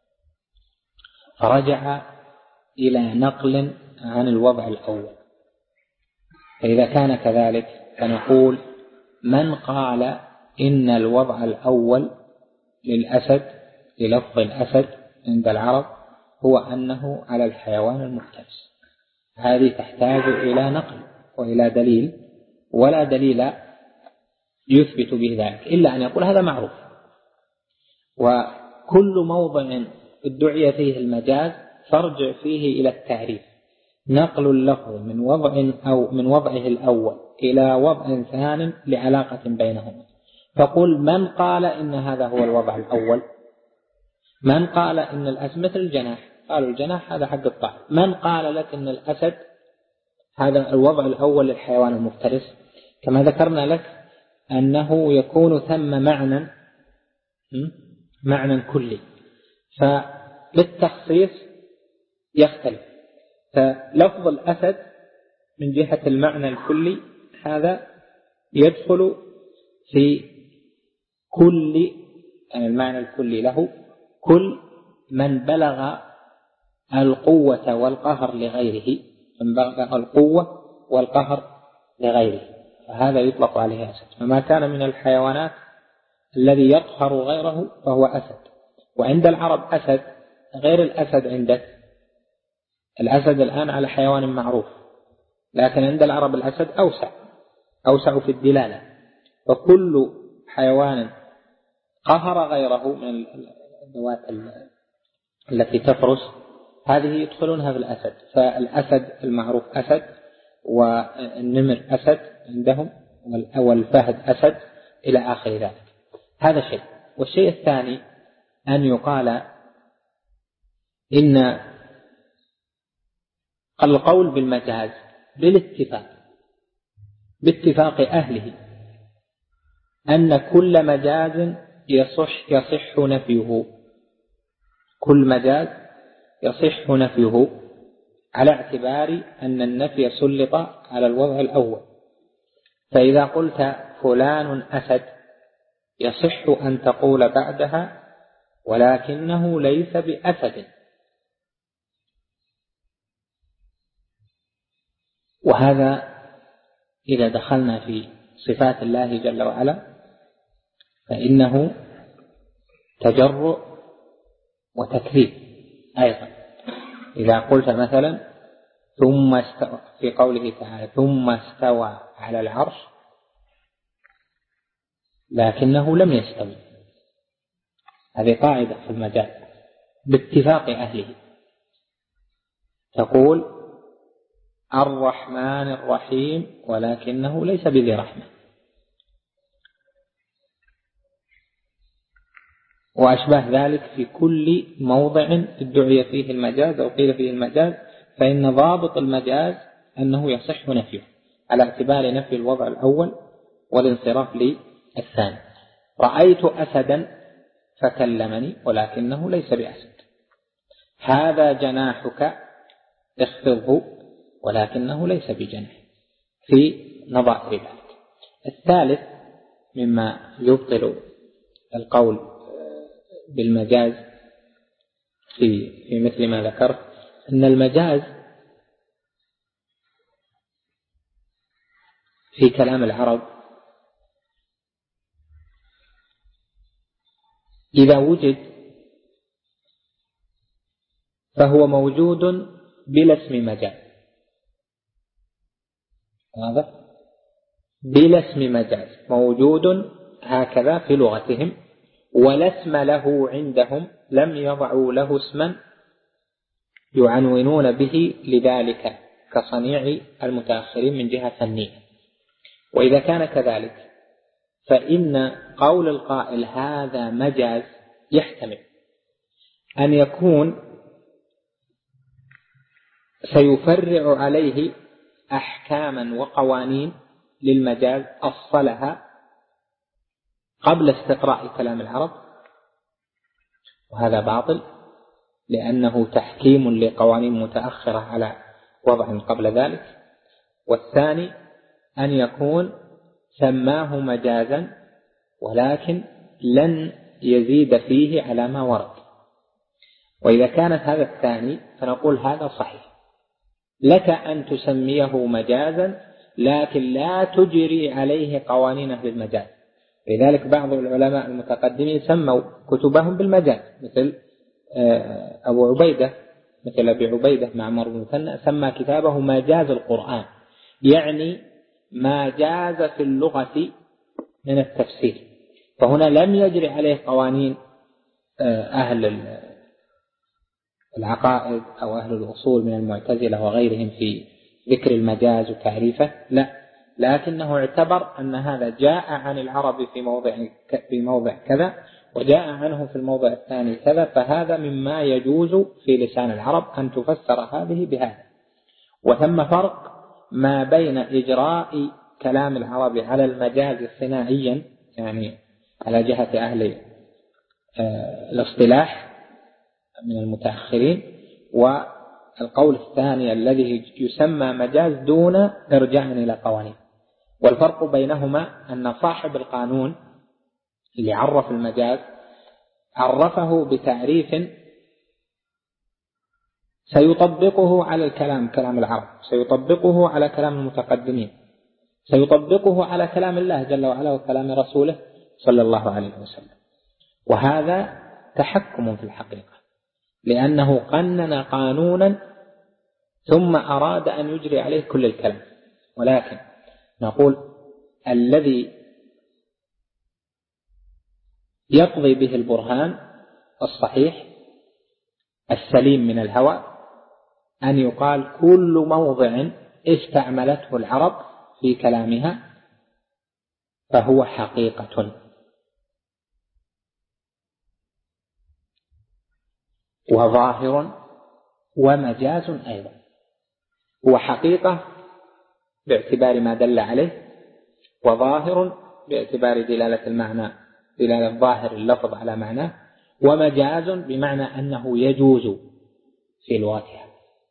فرجع إلى نقل عن الوضع الأول. فإذا كان كذلك فنقول من قال إن الوضع الأول للأسد للفظ الأسد عند العرب هو أنه على الحيوان المفترس، هذه تحتاج إلى نقل وإلى دليل، ولا دليل يثبت به ذلك إلا أن يقول هذا معروف. وكل موضع ادعي فيه المجاز فارجع فيه إلى التعريف، نقل اللفظ من وضع أو من وضعه الأول إلى وضع ثان لعلاقة بينهما. فقل من قال إن هذا هو الوضع الأول، من قال إن الأسد مثل الجناح، قالوا الجناح هذا حق الطعام، من قال لك إن الأسد هذا الوضع الأول للحيوان المفترس، كما ذكرنا لك أنه يكون ثم معنى كلي، فبالتخصيص يختلف. فلفظ الأسد من جهة المعنى الكلي هذا يدخل في كل المعنى الكلي له كل من بلغ القوة والقهر لغيره، من بلغ القوة والقهر لغيره فهذا يطلق عليه أسد. فما كان من الحيوانات الذي يقهر غيره فهو أسد. وعند العرب أسد غير الأسد عندك، الأسد الآن على حيوان معروف، لكن عند العرب الأسد أوسع في الدلالة، فكل حيوان قهر غيره من الذوات التي تفرس هذه يدخلونها في الأسد. فالأسد المعروف أسد، والنمر أسد عندهم، والفهد أسد إلى آخر ذلك. هذا شيء. والشيء الثاني أن يقال إن القول بالمجاز باتفاق أهله أن كل مجاز يصح نفيه، كل مجاز يصح نفيه على اعتبار أن النفي سلط على الوضع الأول. فإذا قلت فلان أسد يصح أن تقول بعدها ولكنه ليس بأسد، وهذا إذا دخلنا في صفات الله جل وعلا فإنه تجرؤ وتكذيب أيضا. إذا قلت مثلا ثم استوى في قوله تعالى ثم استوى على العرش لكنه لم يستوي، هذه قاعدة في المجاز باتفاق أهله، تقول الرحمن الرحيم ولكنه ليس بذي رحمة. وأشبه ذلك في كل موضع ادعي فيه المجاز أو قيل فيه المجاز، فإن ضابط المجاز أنه يصح نفيه على اعتبار نفي الوضع الأول والانصراف للثاني. رأيت أسدا فكلمني ولكنه ليس بأسد، هذا جناحك اخفضه ولكنه ليس بجناح، في نظائر ذلك. الثالث مما يبطل القول بالمجاز في مثل ما ذكرت أن المجاز في كلام العرب إذا وجد فهو موجود بلا اسم مجاز، هذا بلا اسم مجاز موجود هكذا في لغتهم، ولا اسم له عندهم، لم يضعوا له اسما يعنونون به لذلك كصنيع المتأخرين من جهة فنية. وإذا كان كذلك فإن قول القائل هذا مجاز يحتمل أن يكون سيفرع عليه أحكاما وقوانين للمجاز أصلها قبل استقراء كلام العرب، وهذا باطل لأنه تحكيم لقوانين متأخرة على وضع قبل ذلك. والثاني أن يكون سماه مجازا ولكن لن يزيد فيه على ما ورد. وإذا كانت هذا الثاني فنقول هذا صحيح، لك أن تسميه مجازا لكن لا تجري عليه قوانين أهل المجاز. لذلك بعض العلماء المتقدمين سموا كتبهم بالمجاز، مثل أبي عبيدة معمر بن مثنى سمى كتابه مجاز القرآن، يعني ما جاز في اللغة من التفسير. فهنا لم يجري عليه قوانين أهل العقائد أو أهل الأصول من المعتزلة وغيرهم في ذكر المجاز وتعريفه، لا، لكنه اعتبر أن هذا جاء عن العرب في موضع كذا وجاء عنه في الموضع الثاني كذا، فهذا مما يجوز في لسان العرب أن تفسر هذه بهذا. وثم فرق ما بين إجراء كلام العرب على المجاز صناعيا، يعني على جهة أهل الاصطلاح من المتأخرين، والقول الثاني الذي يسمى مجاز دون إرجاع إلى قوانين. والفرق بينهما أن صاحب القانون اللي عرف المجاز عرفه بتعريف سيطبقه على الكلام، كلام العرب، سيطبقه على كلام المتقدمين، سيطبقه على كلام الله جل وعلا وكلام رسوله صلى الله عليه وسلم. وهذا تحكم في الحقيقة، لأنه قنن قانونا ثم أراد أن يجري عليه كل الكلام. ولكن نقول الذي يقضي به البرهان الصحيح السليم من الهوى أن يقال كل موضع استعملته العرب في كلامها فهو حقيقة، وظاهر ومجاز أيضا. هو حقيقة باعتبار ما دل عليه، وظاهر باعتبار دلالة المعنى، دلالة ظاهر اللفظ على معناه، ومجاز بمعنى أنه يجوز في لغتها،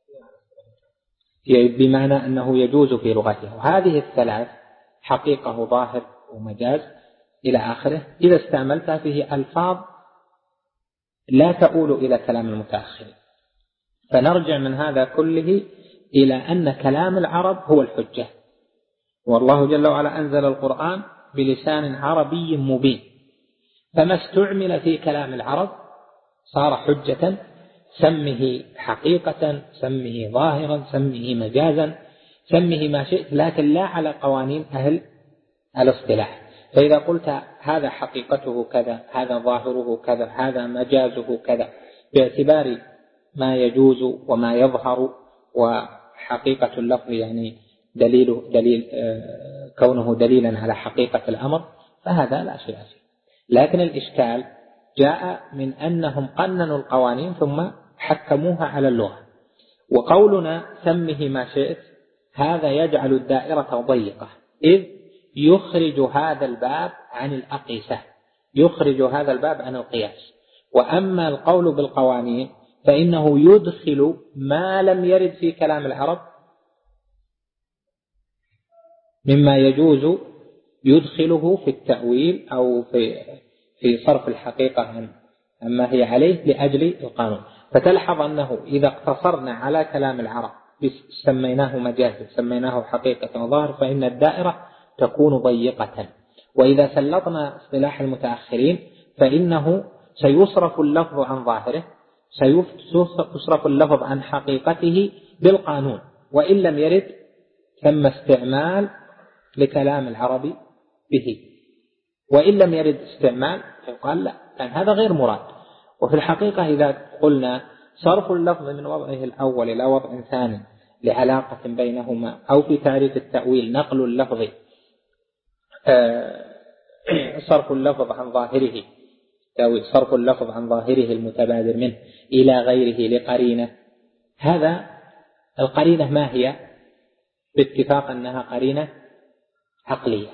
بمعنى أنه يجوز في لغتها. وهذه الثلاث حقيقة وظاهر ومجاز إلى آخره إذا استعملتها فيه ألفاظ لا تؤول إلى كلام المتأخرين. فنرجع من هذا كله إلى أن كلام العرب هو الحجة، والله جل وعلا أنزل القرآن بلسان عربي مبين، فما استعمل في كلام العرب صار حجة، سمه حقيقة، سمه ظاهرا، سمه مجازا، سمه ما شئت، لكن لا على قوانين أهل الاصطلاح. فإذا قلت هذا حقيقته كذا، هذا ظاهره كذا، هذا مجازه كذا، باعتبار ما يجوز وما يظهر، وحقيقة اللفظ يعني دليل كونه دليلا على حقيقة الأمر، فهذا لا شيء فيه. لكن الإشكال جاء من أنهم قننوا القوانين ثم حكموها على اللغة. وقولنا سمه ما شئت هذا يجعل الدائرة ضيقة، إذ يخرج هذا الباب عن الأقيسة، يخرج هذا الباب عن القياس. وأما القول بالقوانين فإنه يدخل ما لم يرد في كلام العرب مما يجوز، يدخله في التأويل أو في صرف الحقيقة عما هي عليه لأجل القانون. فتلحظ أنه إذا اقتصرنا على كلام العرب سميناه مجازا، سميناه حقيقة وظاهر، فإن الدائرة تكون ضيقة. وإذا سلطنا اصطلاح المتأخرين فإنه سيصرف اللفظ عن ظاهره، سيصرف اللفظ عن حقيقته بالقانون، وإن لم يرد ثم استعمال لكلام العربي به، وإن لم يرد استعمال فيقال لا، كان هذا غير مراد. وفي الحقيقة إذا قلنا صرف اللفظ من وضعه الأول إلى وضع ثاني لعلاقة بينهما، أو في تعريف التأويل نقل اللفظ صرف اللفظ عن ظاهره، صرف اللفظ عن ظاهره المتبادر منه إلى غيره لقرينة، هذا القرينة ما هي؟ باتفاق أنها قرينة عقلية.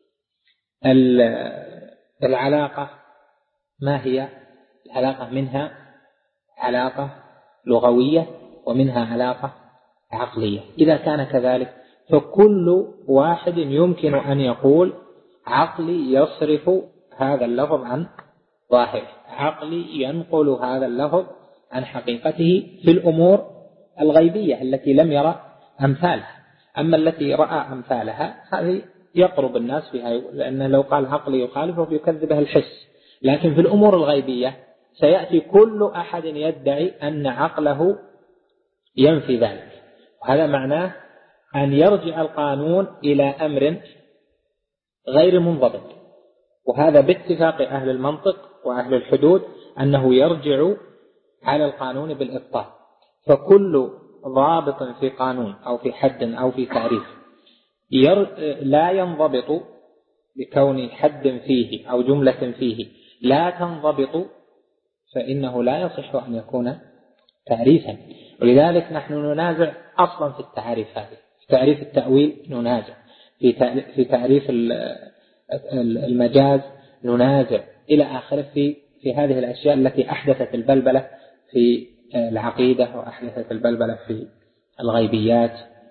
العلاقة ما هي؟ العلاقة منها علاقة لغوية ومنها علاقة عقلية. إذا كان كذلك فكل واحد يمكن أن يقول عقلي يصرف هذا اللفظ عن ظاهره، عقلي ينقل هذا اللفظ عن حقيقته في الأمور الغيبية التي لم يرى أمثالها. أما التي رأى أمثالها هذه يقرب الناس فيها، لأنه لو قال عقلي يخالفه بيكذبه الحس. لكن في الأمور الغيبية سيأتي كل أحد يدعي أن عقله ينفي ذلك، وهذا معناه أن يرجع القانون إلى أمر غير منضبط، وهذا باتفاق أهل المنطق وأهل الحدود أنه يرجع على القانون بالإبطال. فكل ضابط في قانون أو في حد أو في تعريف لا ينضبط بكون حد فيه أو جملة فيه لا تنضبط، فإنه لا يصح أن يكون تعريفا. ولذلك نحن ننازع أصلا في التعريف هذه، في تعريف التأويل ننازع، في تعريف المجاز ننازع، إلى آخره في هذه الأشياء التي أحدثت البلبلة في العقيدة وأحدثت البلبلة في الغيبيات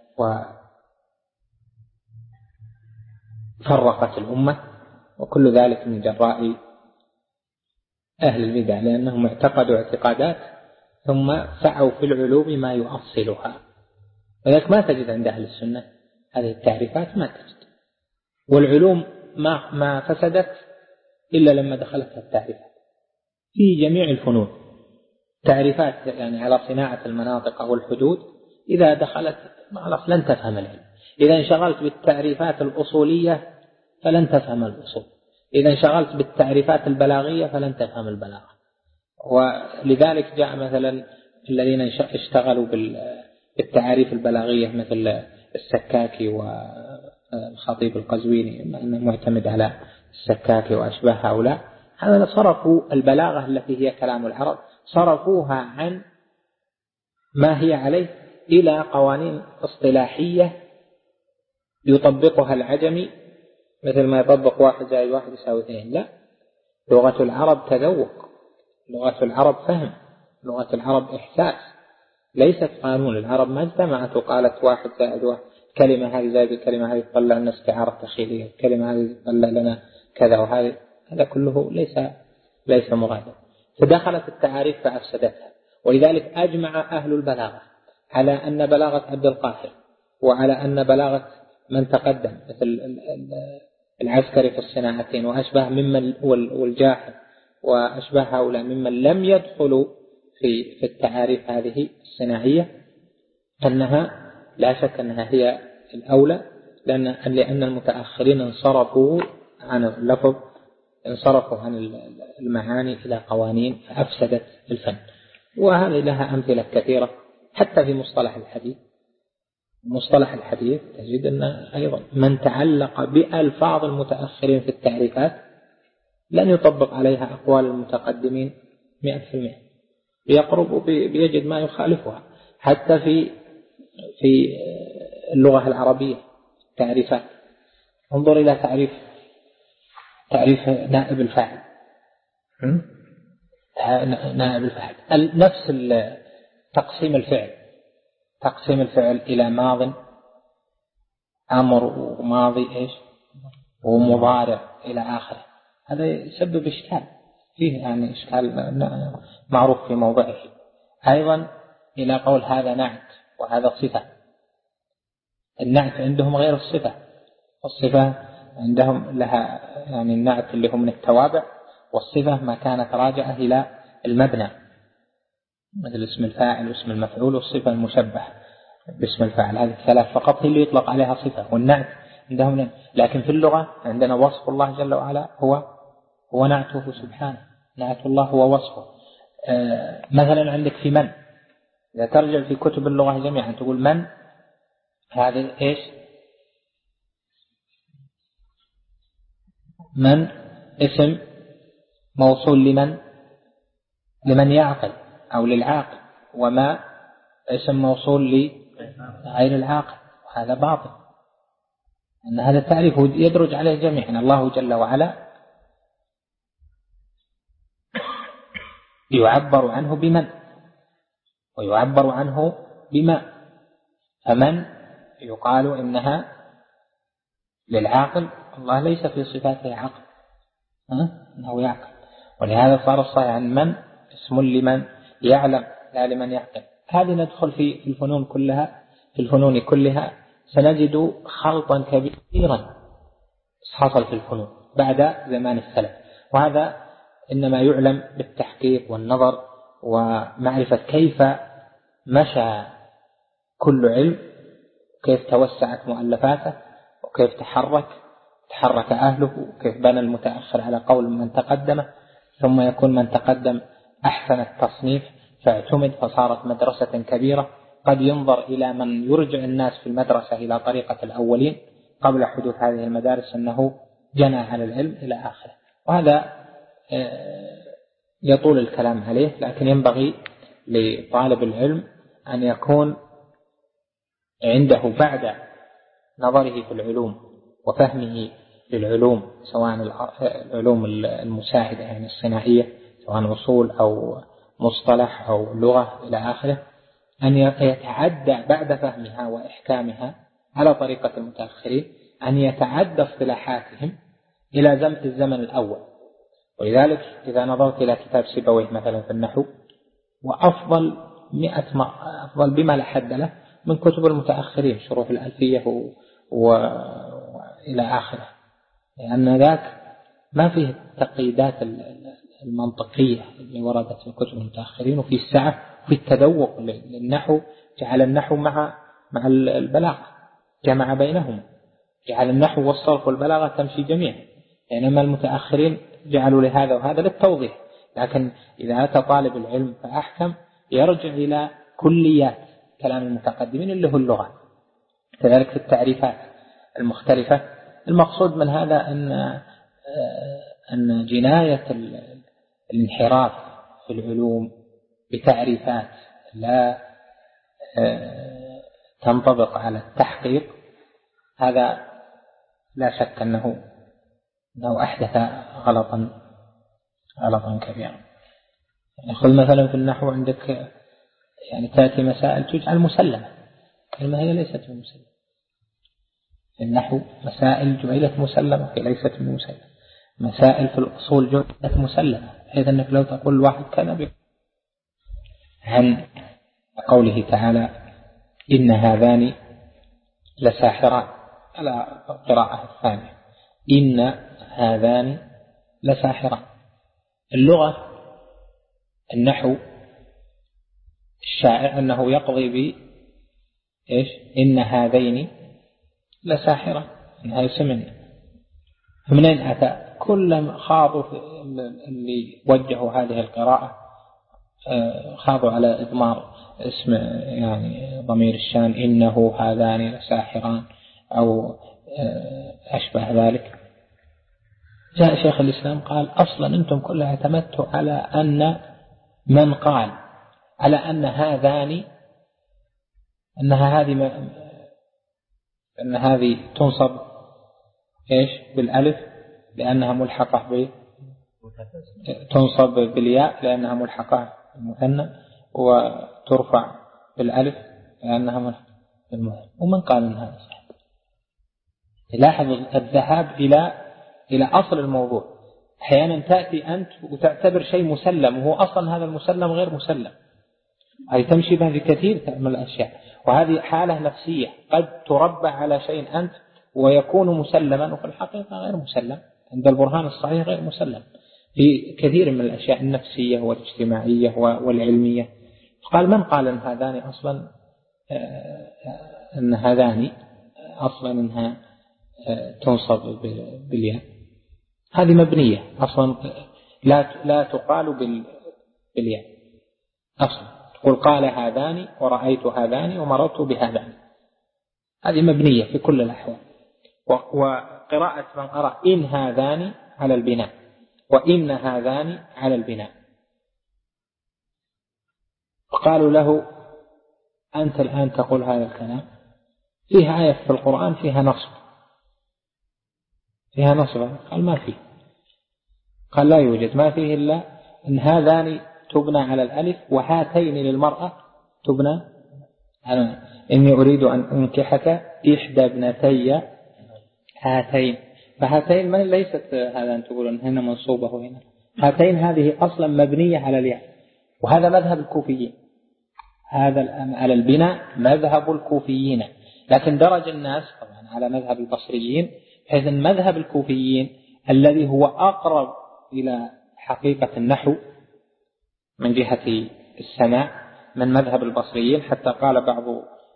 وفرقت الأمة، وكل ذلك من جراء أهل البدع، لأنهم اعتقدوا اعتقادات ثم سعوا في العلوم ما يؤصلها. ولذلك ما تجد عند أهل السنة هذه التعريفات، ما تجد. والعلوم ما فسدت إلا لما دخلتها التعريفات في جميع الفنون. تعريفات يعني على صناعة المناطق أو الحدود إذا دخلت خلاص لن تفهم العلم. إذا انشغلت بالتعريفات الأصولية فلن تفهم الأصول، إذا انشغلت بالتعريفات البلاغية فلن تفهم البلاغة. ولذلك جاء مثلا الذين اشتغلوا بالتعاريف البلاغية مثل السكاكي والخطيب القزويني، أنه معتمد على السكاكي وأشباه هؤلاء، هذا صرفوا البلاغة التي هي كلام العرب، صرفوها عن ما هي عليه إلى قوانين اصطلاحية يطبقها العجمي مثل ما يطبق 1 زائد 1 يساوي 2. لا، لغة العرب تذوق، لغة العرب فهم، لغة العرب إحساس، ليست قانون. العرب ما اجتمعت وقالت 1 زائد 1، كلمة هذه زائد الكلمة هذه تطلع لنا استعارة تخيلية، الكلمة هذه تطلع لنا كذا، وهذا هذا كله ليس مغادر. فدخلت التعاريف فأفسدتها. ولذلك أجمع أهل البلاغة على أن بلاغة عبد القاهر وعلى أن بلاغة من تقدم مثل العسكري في الصناعتين وأشباه ممن والجاحظ وأشباه هؤلاء ممن لم يدخلوا في التعاريف هذه الصناعية، أنها لا شك أنها هي الأولى، لأن المتأخرين انصرفوا عن اللفظ، انصرفوا عن المعاني إلى قوانين فأفسدت الفن. وهذه لها أمثلة كثيرة حتى في مصطلح الحديث. مصطلح الحديث تجد أن أيضا من تعلق بألفاظ المتأخرين في التعريفات لن يطبق عليها أقوال المتقدمين 100%، يقرب بيجد ما يخالفها. حتى في اللغة العربية تعريفات، انظر إلى تعريف نائب الفاعل. نائب الفاعل نفس تقسيم الفعل إلى ماض أمر وماضي ومضارع إلى آخره، هذا يسبب إشكال فيه، يعني إشكال معروف في موضعه. أيضا إلى قول هذا نعت وهذا صفة. النعت عندهم غير الصفة، والصفة عندهم لها يعني النعت اللي هم من التوابع، والصفة ما كانت راجعة إلى المبنى مثل اسم الفاعل واسم المفعول والصفة المشبه باسم الفاعل. هذه الثلاث فقط هي اللي يطلق عليها صفة، والنعت عندهم. لكن في اللغة عندنا وصف الله جل وعلا هو نعته سبحانه، نعت الله هو وصفه. مثلا عندك في من، إذا ترجع في كتب اللغة جميعا تقول من، هذا من اسم موصول لمن يعقل أو للعاقل، وما اسم موصول لغير العاقل، وهذا باطل. أن هذا التعريف يدرج عليه جميعا. الله جل وعلا يعبر عنه بمن ويعبر عنه بما، فمن يقال إنها للعاقل، الله ليس في صفاته عقل، أنه يعقل. ولهذا صار الصحيح عن من اسم لمن يعلم لا لمن يعقل. هذه ندخل في الفنون كلها، في الفنون كلها سنجد خلطا كبيرا حصل في الفنون بعد زمان السلف، وهذا إنما يعلم بالتحقيق والنظر ومعرفة كيف مشى كل علم، وكيف توسعت مؤلفاته، وكيف تحرك أهله، وكيف بنى المتأخر على قول من تقدمه، ثم يكون من تقدم أحسن التصنيف فاعتمد فصارت مدرسة كبيرة. قد ينظر إلى من يرجع الناس في المدرسة إلى طريقة الأولين قبل حدوث هذه المدارس أنه جنى على العلم إلى آخره. وهذا يطول الكلام عليه، لكن ينبغي لطالب العلم أن يكون عنده بعد نظره في العلوم وفهمه للعلوم، سواء العلوم المساعدة يعني الصناعية، سواء أصول أو مصطلح أو لغة إلى آخره، أن يتعدى بعد فهمها وإحكامها على طريقة المتأخرين، أن يتعدى اصطلاحاتهم إلى الزمن الأول. ولذلك إذا نظرت إلى كتاب سيبويه مثلا في النحو، وأفضل 100 مرة أفضل بما لا حد له من كتب المتأخرين، شروح الألفية وإلى آخره، لأن ذاك ما فيه التقييدات المنطقية اللي وردت في كتب المتأخرين، وفي السعة وفي التذوق للنحو. جعل النحو مع البلاغة، جمع بينهم، جعل النحو والصرف والبلاغة تمشي جميعا، بينما المتأخرين جعلوا لهذا وهذا للتوضيح. لكن إذا أتى طالب العلم فأحكم يرجع إلى كليات كلام المتقدمين اللي هو اللغة. كذلك في التعريفات المختلفة. المقصود من هذا أن جناية الانحراف في العلوم بتعريفات لا تنطبق على التحقيق، هذا لا شك أنه أحدث غلطا كبيرا. يعني خذ مثلا في النحو عندك يعني تأتي مسائل تجعل مسلمة، كلمة هي ليست مسلمة. في النحو مسائل جعلت مسلمة ليست مسلمة، مسائل في الأصول جعلت مسلمة، حيث أنك لو تقول واحد كان عن قوله تعالى إن هذان لساحران، على القراءة الثانية إن هذان لساحران. اللغة النحو الشاعر أنه يقضي إيش؟ إن هذين لساحران، إنها يسمن. فمنين أتى؟ كل خاضوا اللي وجهوا هذه القراءة خاضوا على إضمار اسم يعني ضمير الشان إنه هذان لساحران أو أشبه ذلك. جاء شيخ الإسلام قال أصلا أنتم كلها اعتمدتوا على أن من قال على أن هذان أن هذه تنصب إيش بالألف لأنها ملحقة تنصب بالياء لأنها ملحقة بالمثنى، وترفع بالألف لأنها ملحقة بالمثنى. ومن قال أن هذا صحيح؟ لاحظ الذهاب إلى أصل الموضوع. أحيانا تأتي أنت وتعتبر شيء مسلم وهو أصلا هذا المسلم غير مسلم، هذه تمشي به كثير من الأشياء. وهذه حالة نفسية، قد تربى على شيء أنت ويكون مسلما وفي الحقيقة غير مسلم، عند البرهان الصحيح غير مسلم في كثير من الأشياء النفسية والاجتماعية والعلمية. قال من قال أن هذان أصلا أصلا أنها تنصب بالياء، هذه مبنية أصلا لا تقال بالياء أصلا، تقول قال هذان ورأيت هذان ومررت بهذان، هذه مبنية في كل الأحوال. وقراءة من قرأ إن هذان على البناء وإن هذان على البناء. وقالوا له أنت الآن تقول هذا الكلام، فيها آية في القرآن فيها نصب، قال ما فيه، قال لا يوجد، ما فيه إلا أن هذان تبنى على الألف وهاتين للمرأة تبنى على إني أريد أن أنكحك إحدى ابنتي هاتين. فهاتين من ليست هذا أن تقولون هنا منصوبة وهنا، هاتين هذه أصلا مبنية على الياء، وهذا مذهب الكوفيين، هذا على البناء مذهب الكوفيين، لكن درج الناس طبعا على مذهب البصريين، حيث مذهب الكوفيين الذي هو أقرب إلى حقيقة النحو من جهة السماع من مذهب البصريين، حتى قال بعض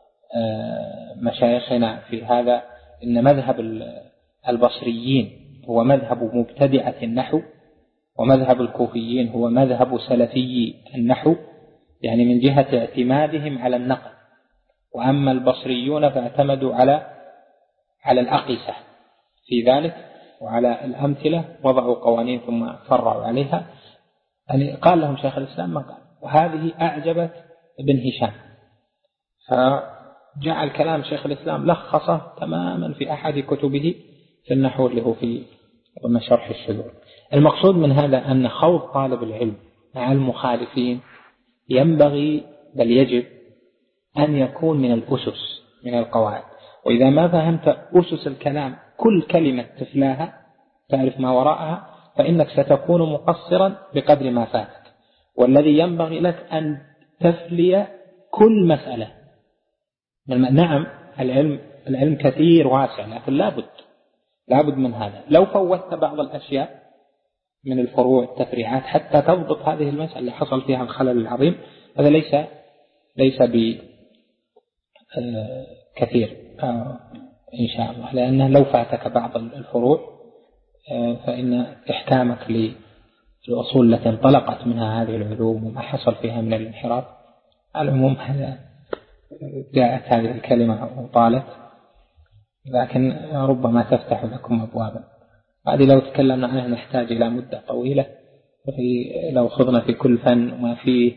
مشايخنا في هذا إن مذهب البصريين هو مذهب مبتدعة النحو، ومذهب الكوفيين هو مذهب سلفي النحو، يعني من جهة اعتمادهم على النقل، وأما البصريون فاعتمدوا على الأقيسة في ذلك وعلى الأمثلة، وضعوا قوانين ثم فرعوا عليها. يعني قال لهم شيخ الإسلام ما قال، وهذه أعجبت ابن هشام، فجعل كلام شيخ الإسلام لخصه تماما في أحد كتبه في النحو اللي هو في شرح الشذور. المقصود من هذا أن خوض طالب العلم مع المخالفين ينبغي بل يجب أن يكون من الأسس، من القواعد، وإذا ما فهمت أسس الكلام كل كلمة تفلاها تعرف ما وراءها فإنك ستكون مقصرا بقدر ما فاتك، والذي ينبغي لك أن تفلي كل مسألة. نعم العلم كثير واسع، لكن لابد من هذا. لو فوتت بعض الأشياء من الفروع التفريعات حتى تضبط هذه المسألة اللي حصل فيها الخلل العظيم، هذا ليس بكثير إن شاء الله، لأنه لو فاتك بعض الفروع فإن إحكامك للأصول التي انطلقت منها هذه العلوم وما حصل فيها من الانحراف. على العموم هذا جاءت هذه الكلمة وطالت، لكن ربما تفتح لكم أبوابا. هذه لو تكلمنا عنها نحتاج إلى مدة طويلة، لو خضنا في كل فن وما فيه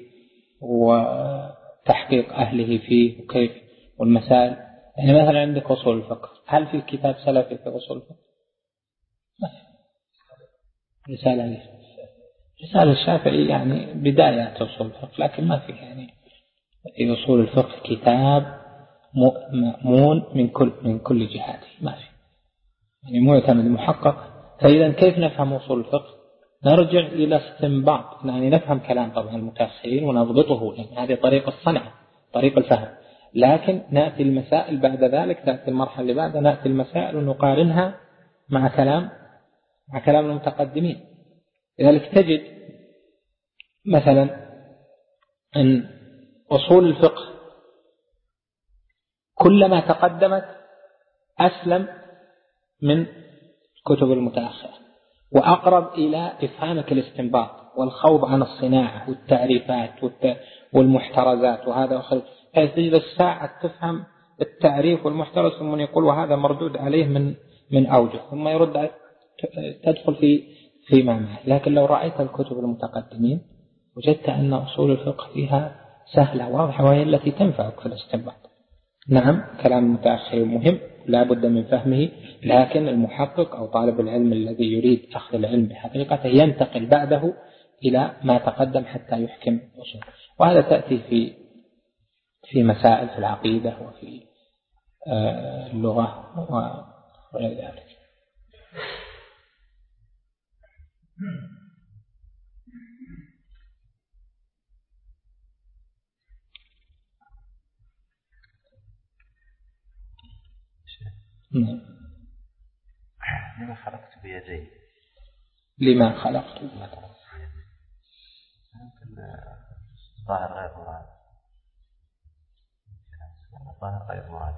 وتحقيق أهله فيه وكيف والمسائل. يعني مثلا عندك أصول الفقه، هل في كتاب سلفي في أصول الفقه؟ ما في. رسالة الشافعي يعني بداية أصول الفقه، لكن ما في يعني في أصول الفقه كتاب مأمون من كل جهاته، ما في يعني معتمد محقق. فإذا كيف نفهم أصول الفقه؟ نرجع إلى استنباط، يعني نفهم كلام طبعا المتأخرين ونضبطه، لأن هذه طريق الصنعة، طريق الفهم، لكن نأتي المسائل بعد ذلك، تأتي المرحلة اللي بعدها نأتي المسائل ونقارنها مع كلام المتقدمين. لذلك تجد مثلا أن أصول الفقه كلما تقدمت أسلم من كتب المتأخرة وأقرب إلى إفهامك الاستنباط والخوض عن الصناعة والتعريفات والمحترزات وهذا وخير، حيث تجد الساعة تفهم التعريف والمحترز ثم يقول وهذا مردود عليه من أوجه، ثم يرد تدخل في معه. لكن لو رأيت الكتب المتقدمين وجدت أن أصول الفقه فيها سهلة واضحة وهي التي تنفعك في الاستنباط. نعم كلام المتأخر مهم لا بد من فهمه، لكن المحقق أو طالب العلم الذي يريد أخذ العلم بحقيقته ينتقل بعده إلى ما تقدم حتى يحكم أصول. وهذا تأتي في مسائل في العقيدة وفي اللغة وغير ذلك. لما خلقت بيدي لما خلقت ظاهر غير مراد، ظاهر غير مراد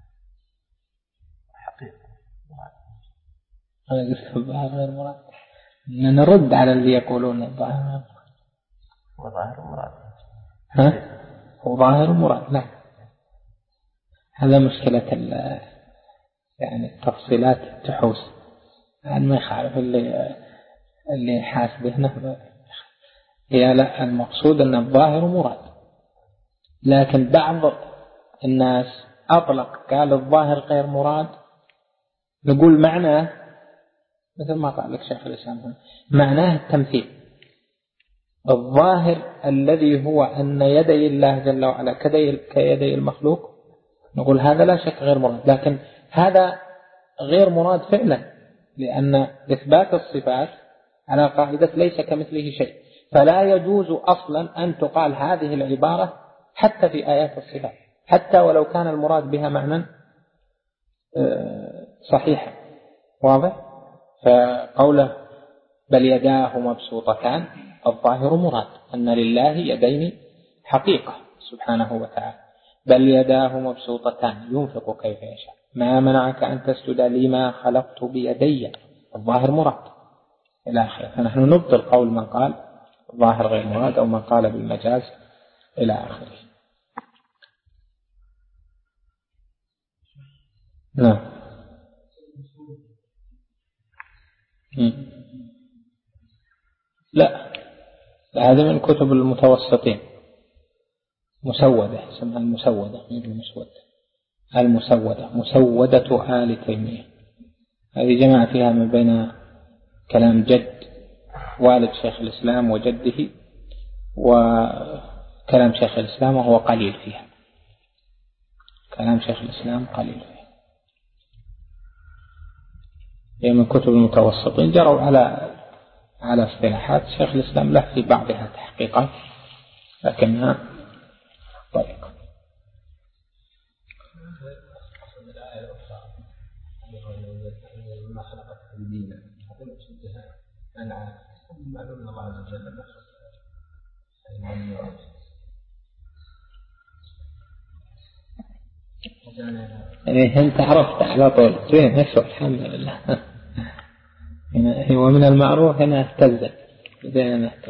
حقيقة ظاهر غير مراد. نرد على اللي يقولون الظاهر وظاهر مراد. هو ظاهر مراد. لا هذا مشكلة يعني تفصيلات تحوس، يعني ما يخالف اللي حاسبه هنا هي. لا المقصود أن الظاهر مراد، لكن بعض الناس أطلق قال الظاهر غير مراد، نقول معناه مثل ما قال لك شيخ الإسلام معناه التمثيل. الظاهر الذي هو أن يدي الله جل وعلا كيدي المخلوق، نقول هذا لا شك غير مراد، لكن هذا غير مراد فعلا، لأن إثبات الصفات على قاعدة ليس كمثله شيء، فلا يجوز أصلا أن تقال هذه العبارة حتى في آيات الصفات، حتى ولو كان المراد بها معنى صحيحا. واضح؟ فقوله بل يداه مبسوطتان الظاهر مراد أن لله يدين حقيقة سبحانه وتعالى، بل يداه مبسوطتان ينفق كيف يشاء، ما منعك أن تسجد لما خلقت بيدي، الظاهر مراد إلى آخره. فنحن نبطل قول من قال الظاهر غير مراد أو من قال بالمجاز إلى آخره. نعم. لا هذا من كتب المتوسطين، مسودة اسمها المسودة، مسودة آل تيمية. هذه جمع فيها من بين كلام جد والد شيخ الإسلام وجده وكلام شيخ الإسلام، وهو قليل فيها، كلام شيخ الإسلام قليل فيها. هي من كتب المتوسطين جروا على اصطلاحات شيخ الإسلام، له في بعضها تحقيقات لكنها طريقة. ما خلقت الدين أنا معلوم الله عز وجل يعني أنت عرفت على طول زين أشوف الحمد لله. هو من المعروف هنا اهتز زين نهتز،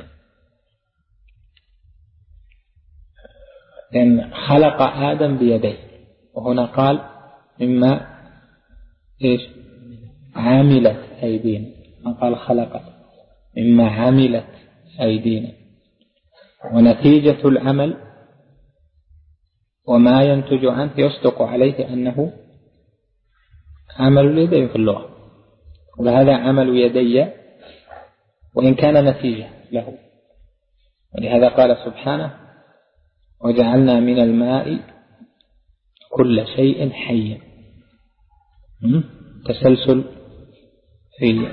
لأن خلق آدم بيديه، وهنا قال مما إيش عاملت أيدينا، ما قال خلقت، مما عملت أيدينا، ونتيجة العمل وما ينتج عنه يصدق عليه أنه عمل اليدين في اللغة، وهذا عمل يدي وإن كان نتيجة له. ولهذا قال سبحانه وجعلنا من الماء كل شيء حي. تسلسل في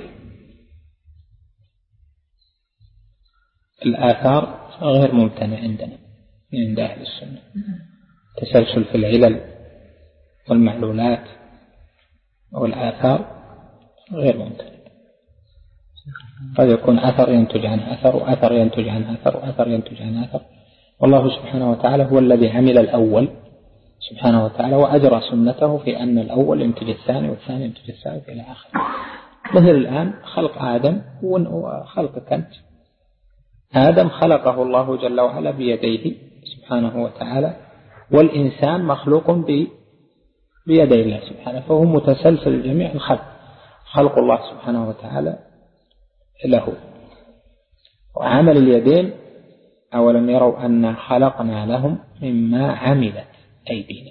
الآثار غير ممتنع عندنا عند أهل السنة، تسلسل في العلل والمعلولات والآثار غير ممتنع. قد يكون أثر ينتج عن أثر، وأثر ينتج عن أثر، وأثر ينتج عن أثر. والله سبحانه وتعالى هو الذي عمل الأول سبحانه وتعالى، وأجرى سنته في أن الأول ينتج الثاني والثاني ينتج الثالث إلى آخره. مثل الآن خلق آدم وخلقك أنت. آدم خلقه الله جل وعلا بيديه سبحانه وتعالى، والإنسان مخلوق بيدي الله سبحانه، فهو متسلسل جميع الخلق، خلق الله سبحانه وتعالى له. وعمل اليدين أولم يروا أن خلقنا لهم مما عملت أيدينا.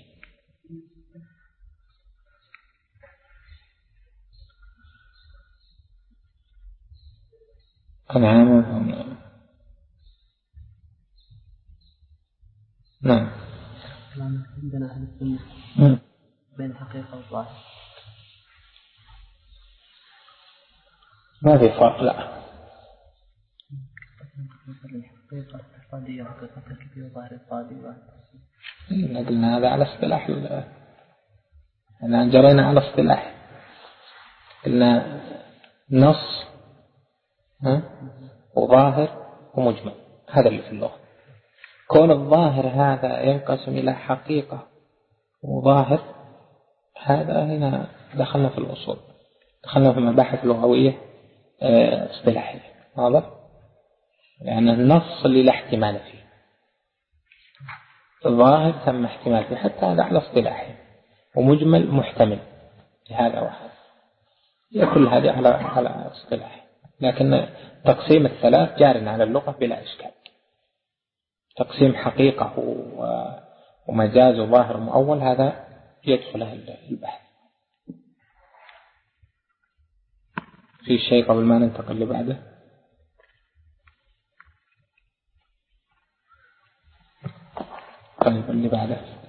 نعم. عندنا أهل السنة بين حقيقة وظاهر ما في فرق، لا. الحقيقة الاعتقادية وحقيقة الكيفية وظاهر القادم. قلنا هذا على اصطلاح، الآن جرينا على اصطلاح، قلنا نص وظاهر ومجمل، هذا اللي في اللغة. كون الظاهر هذا ينقسم إلى حقيقة وظاهر، هذا هنا دخلنا في الأصول، دخلنا في مباحث لغوية اصطلاحية. واضح؟ لأن النص اللي لا احتمال فيه، الظاهر ثم احتمال فيه، حتى هذا على اصطلاحه، ومجمل محتمل لهذا واحد، كل هذه على اصطلاح. لكن تقسيم الثلاث جار على اللغة بلا إشكال. تقسيم حقيقة ومجاز وظاهر مؤول هذا يدخل البحث. في شيء قبل ما ننتقل اللي بعده؟ طيب اللي بعده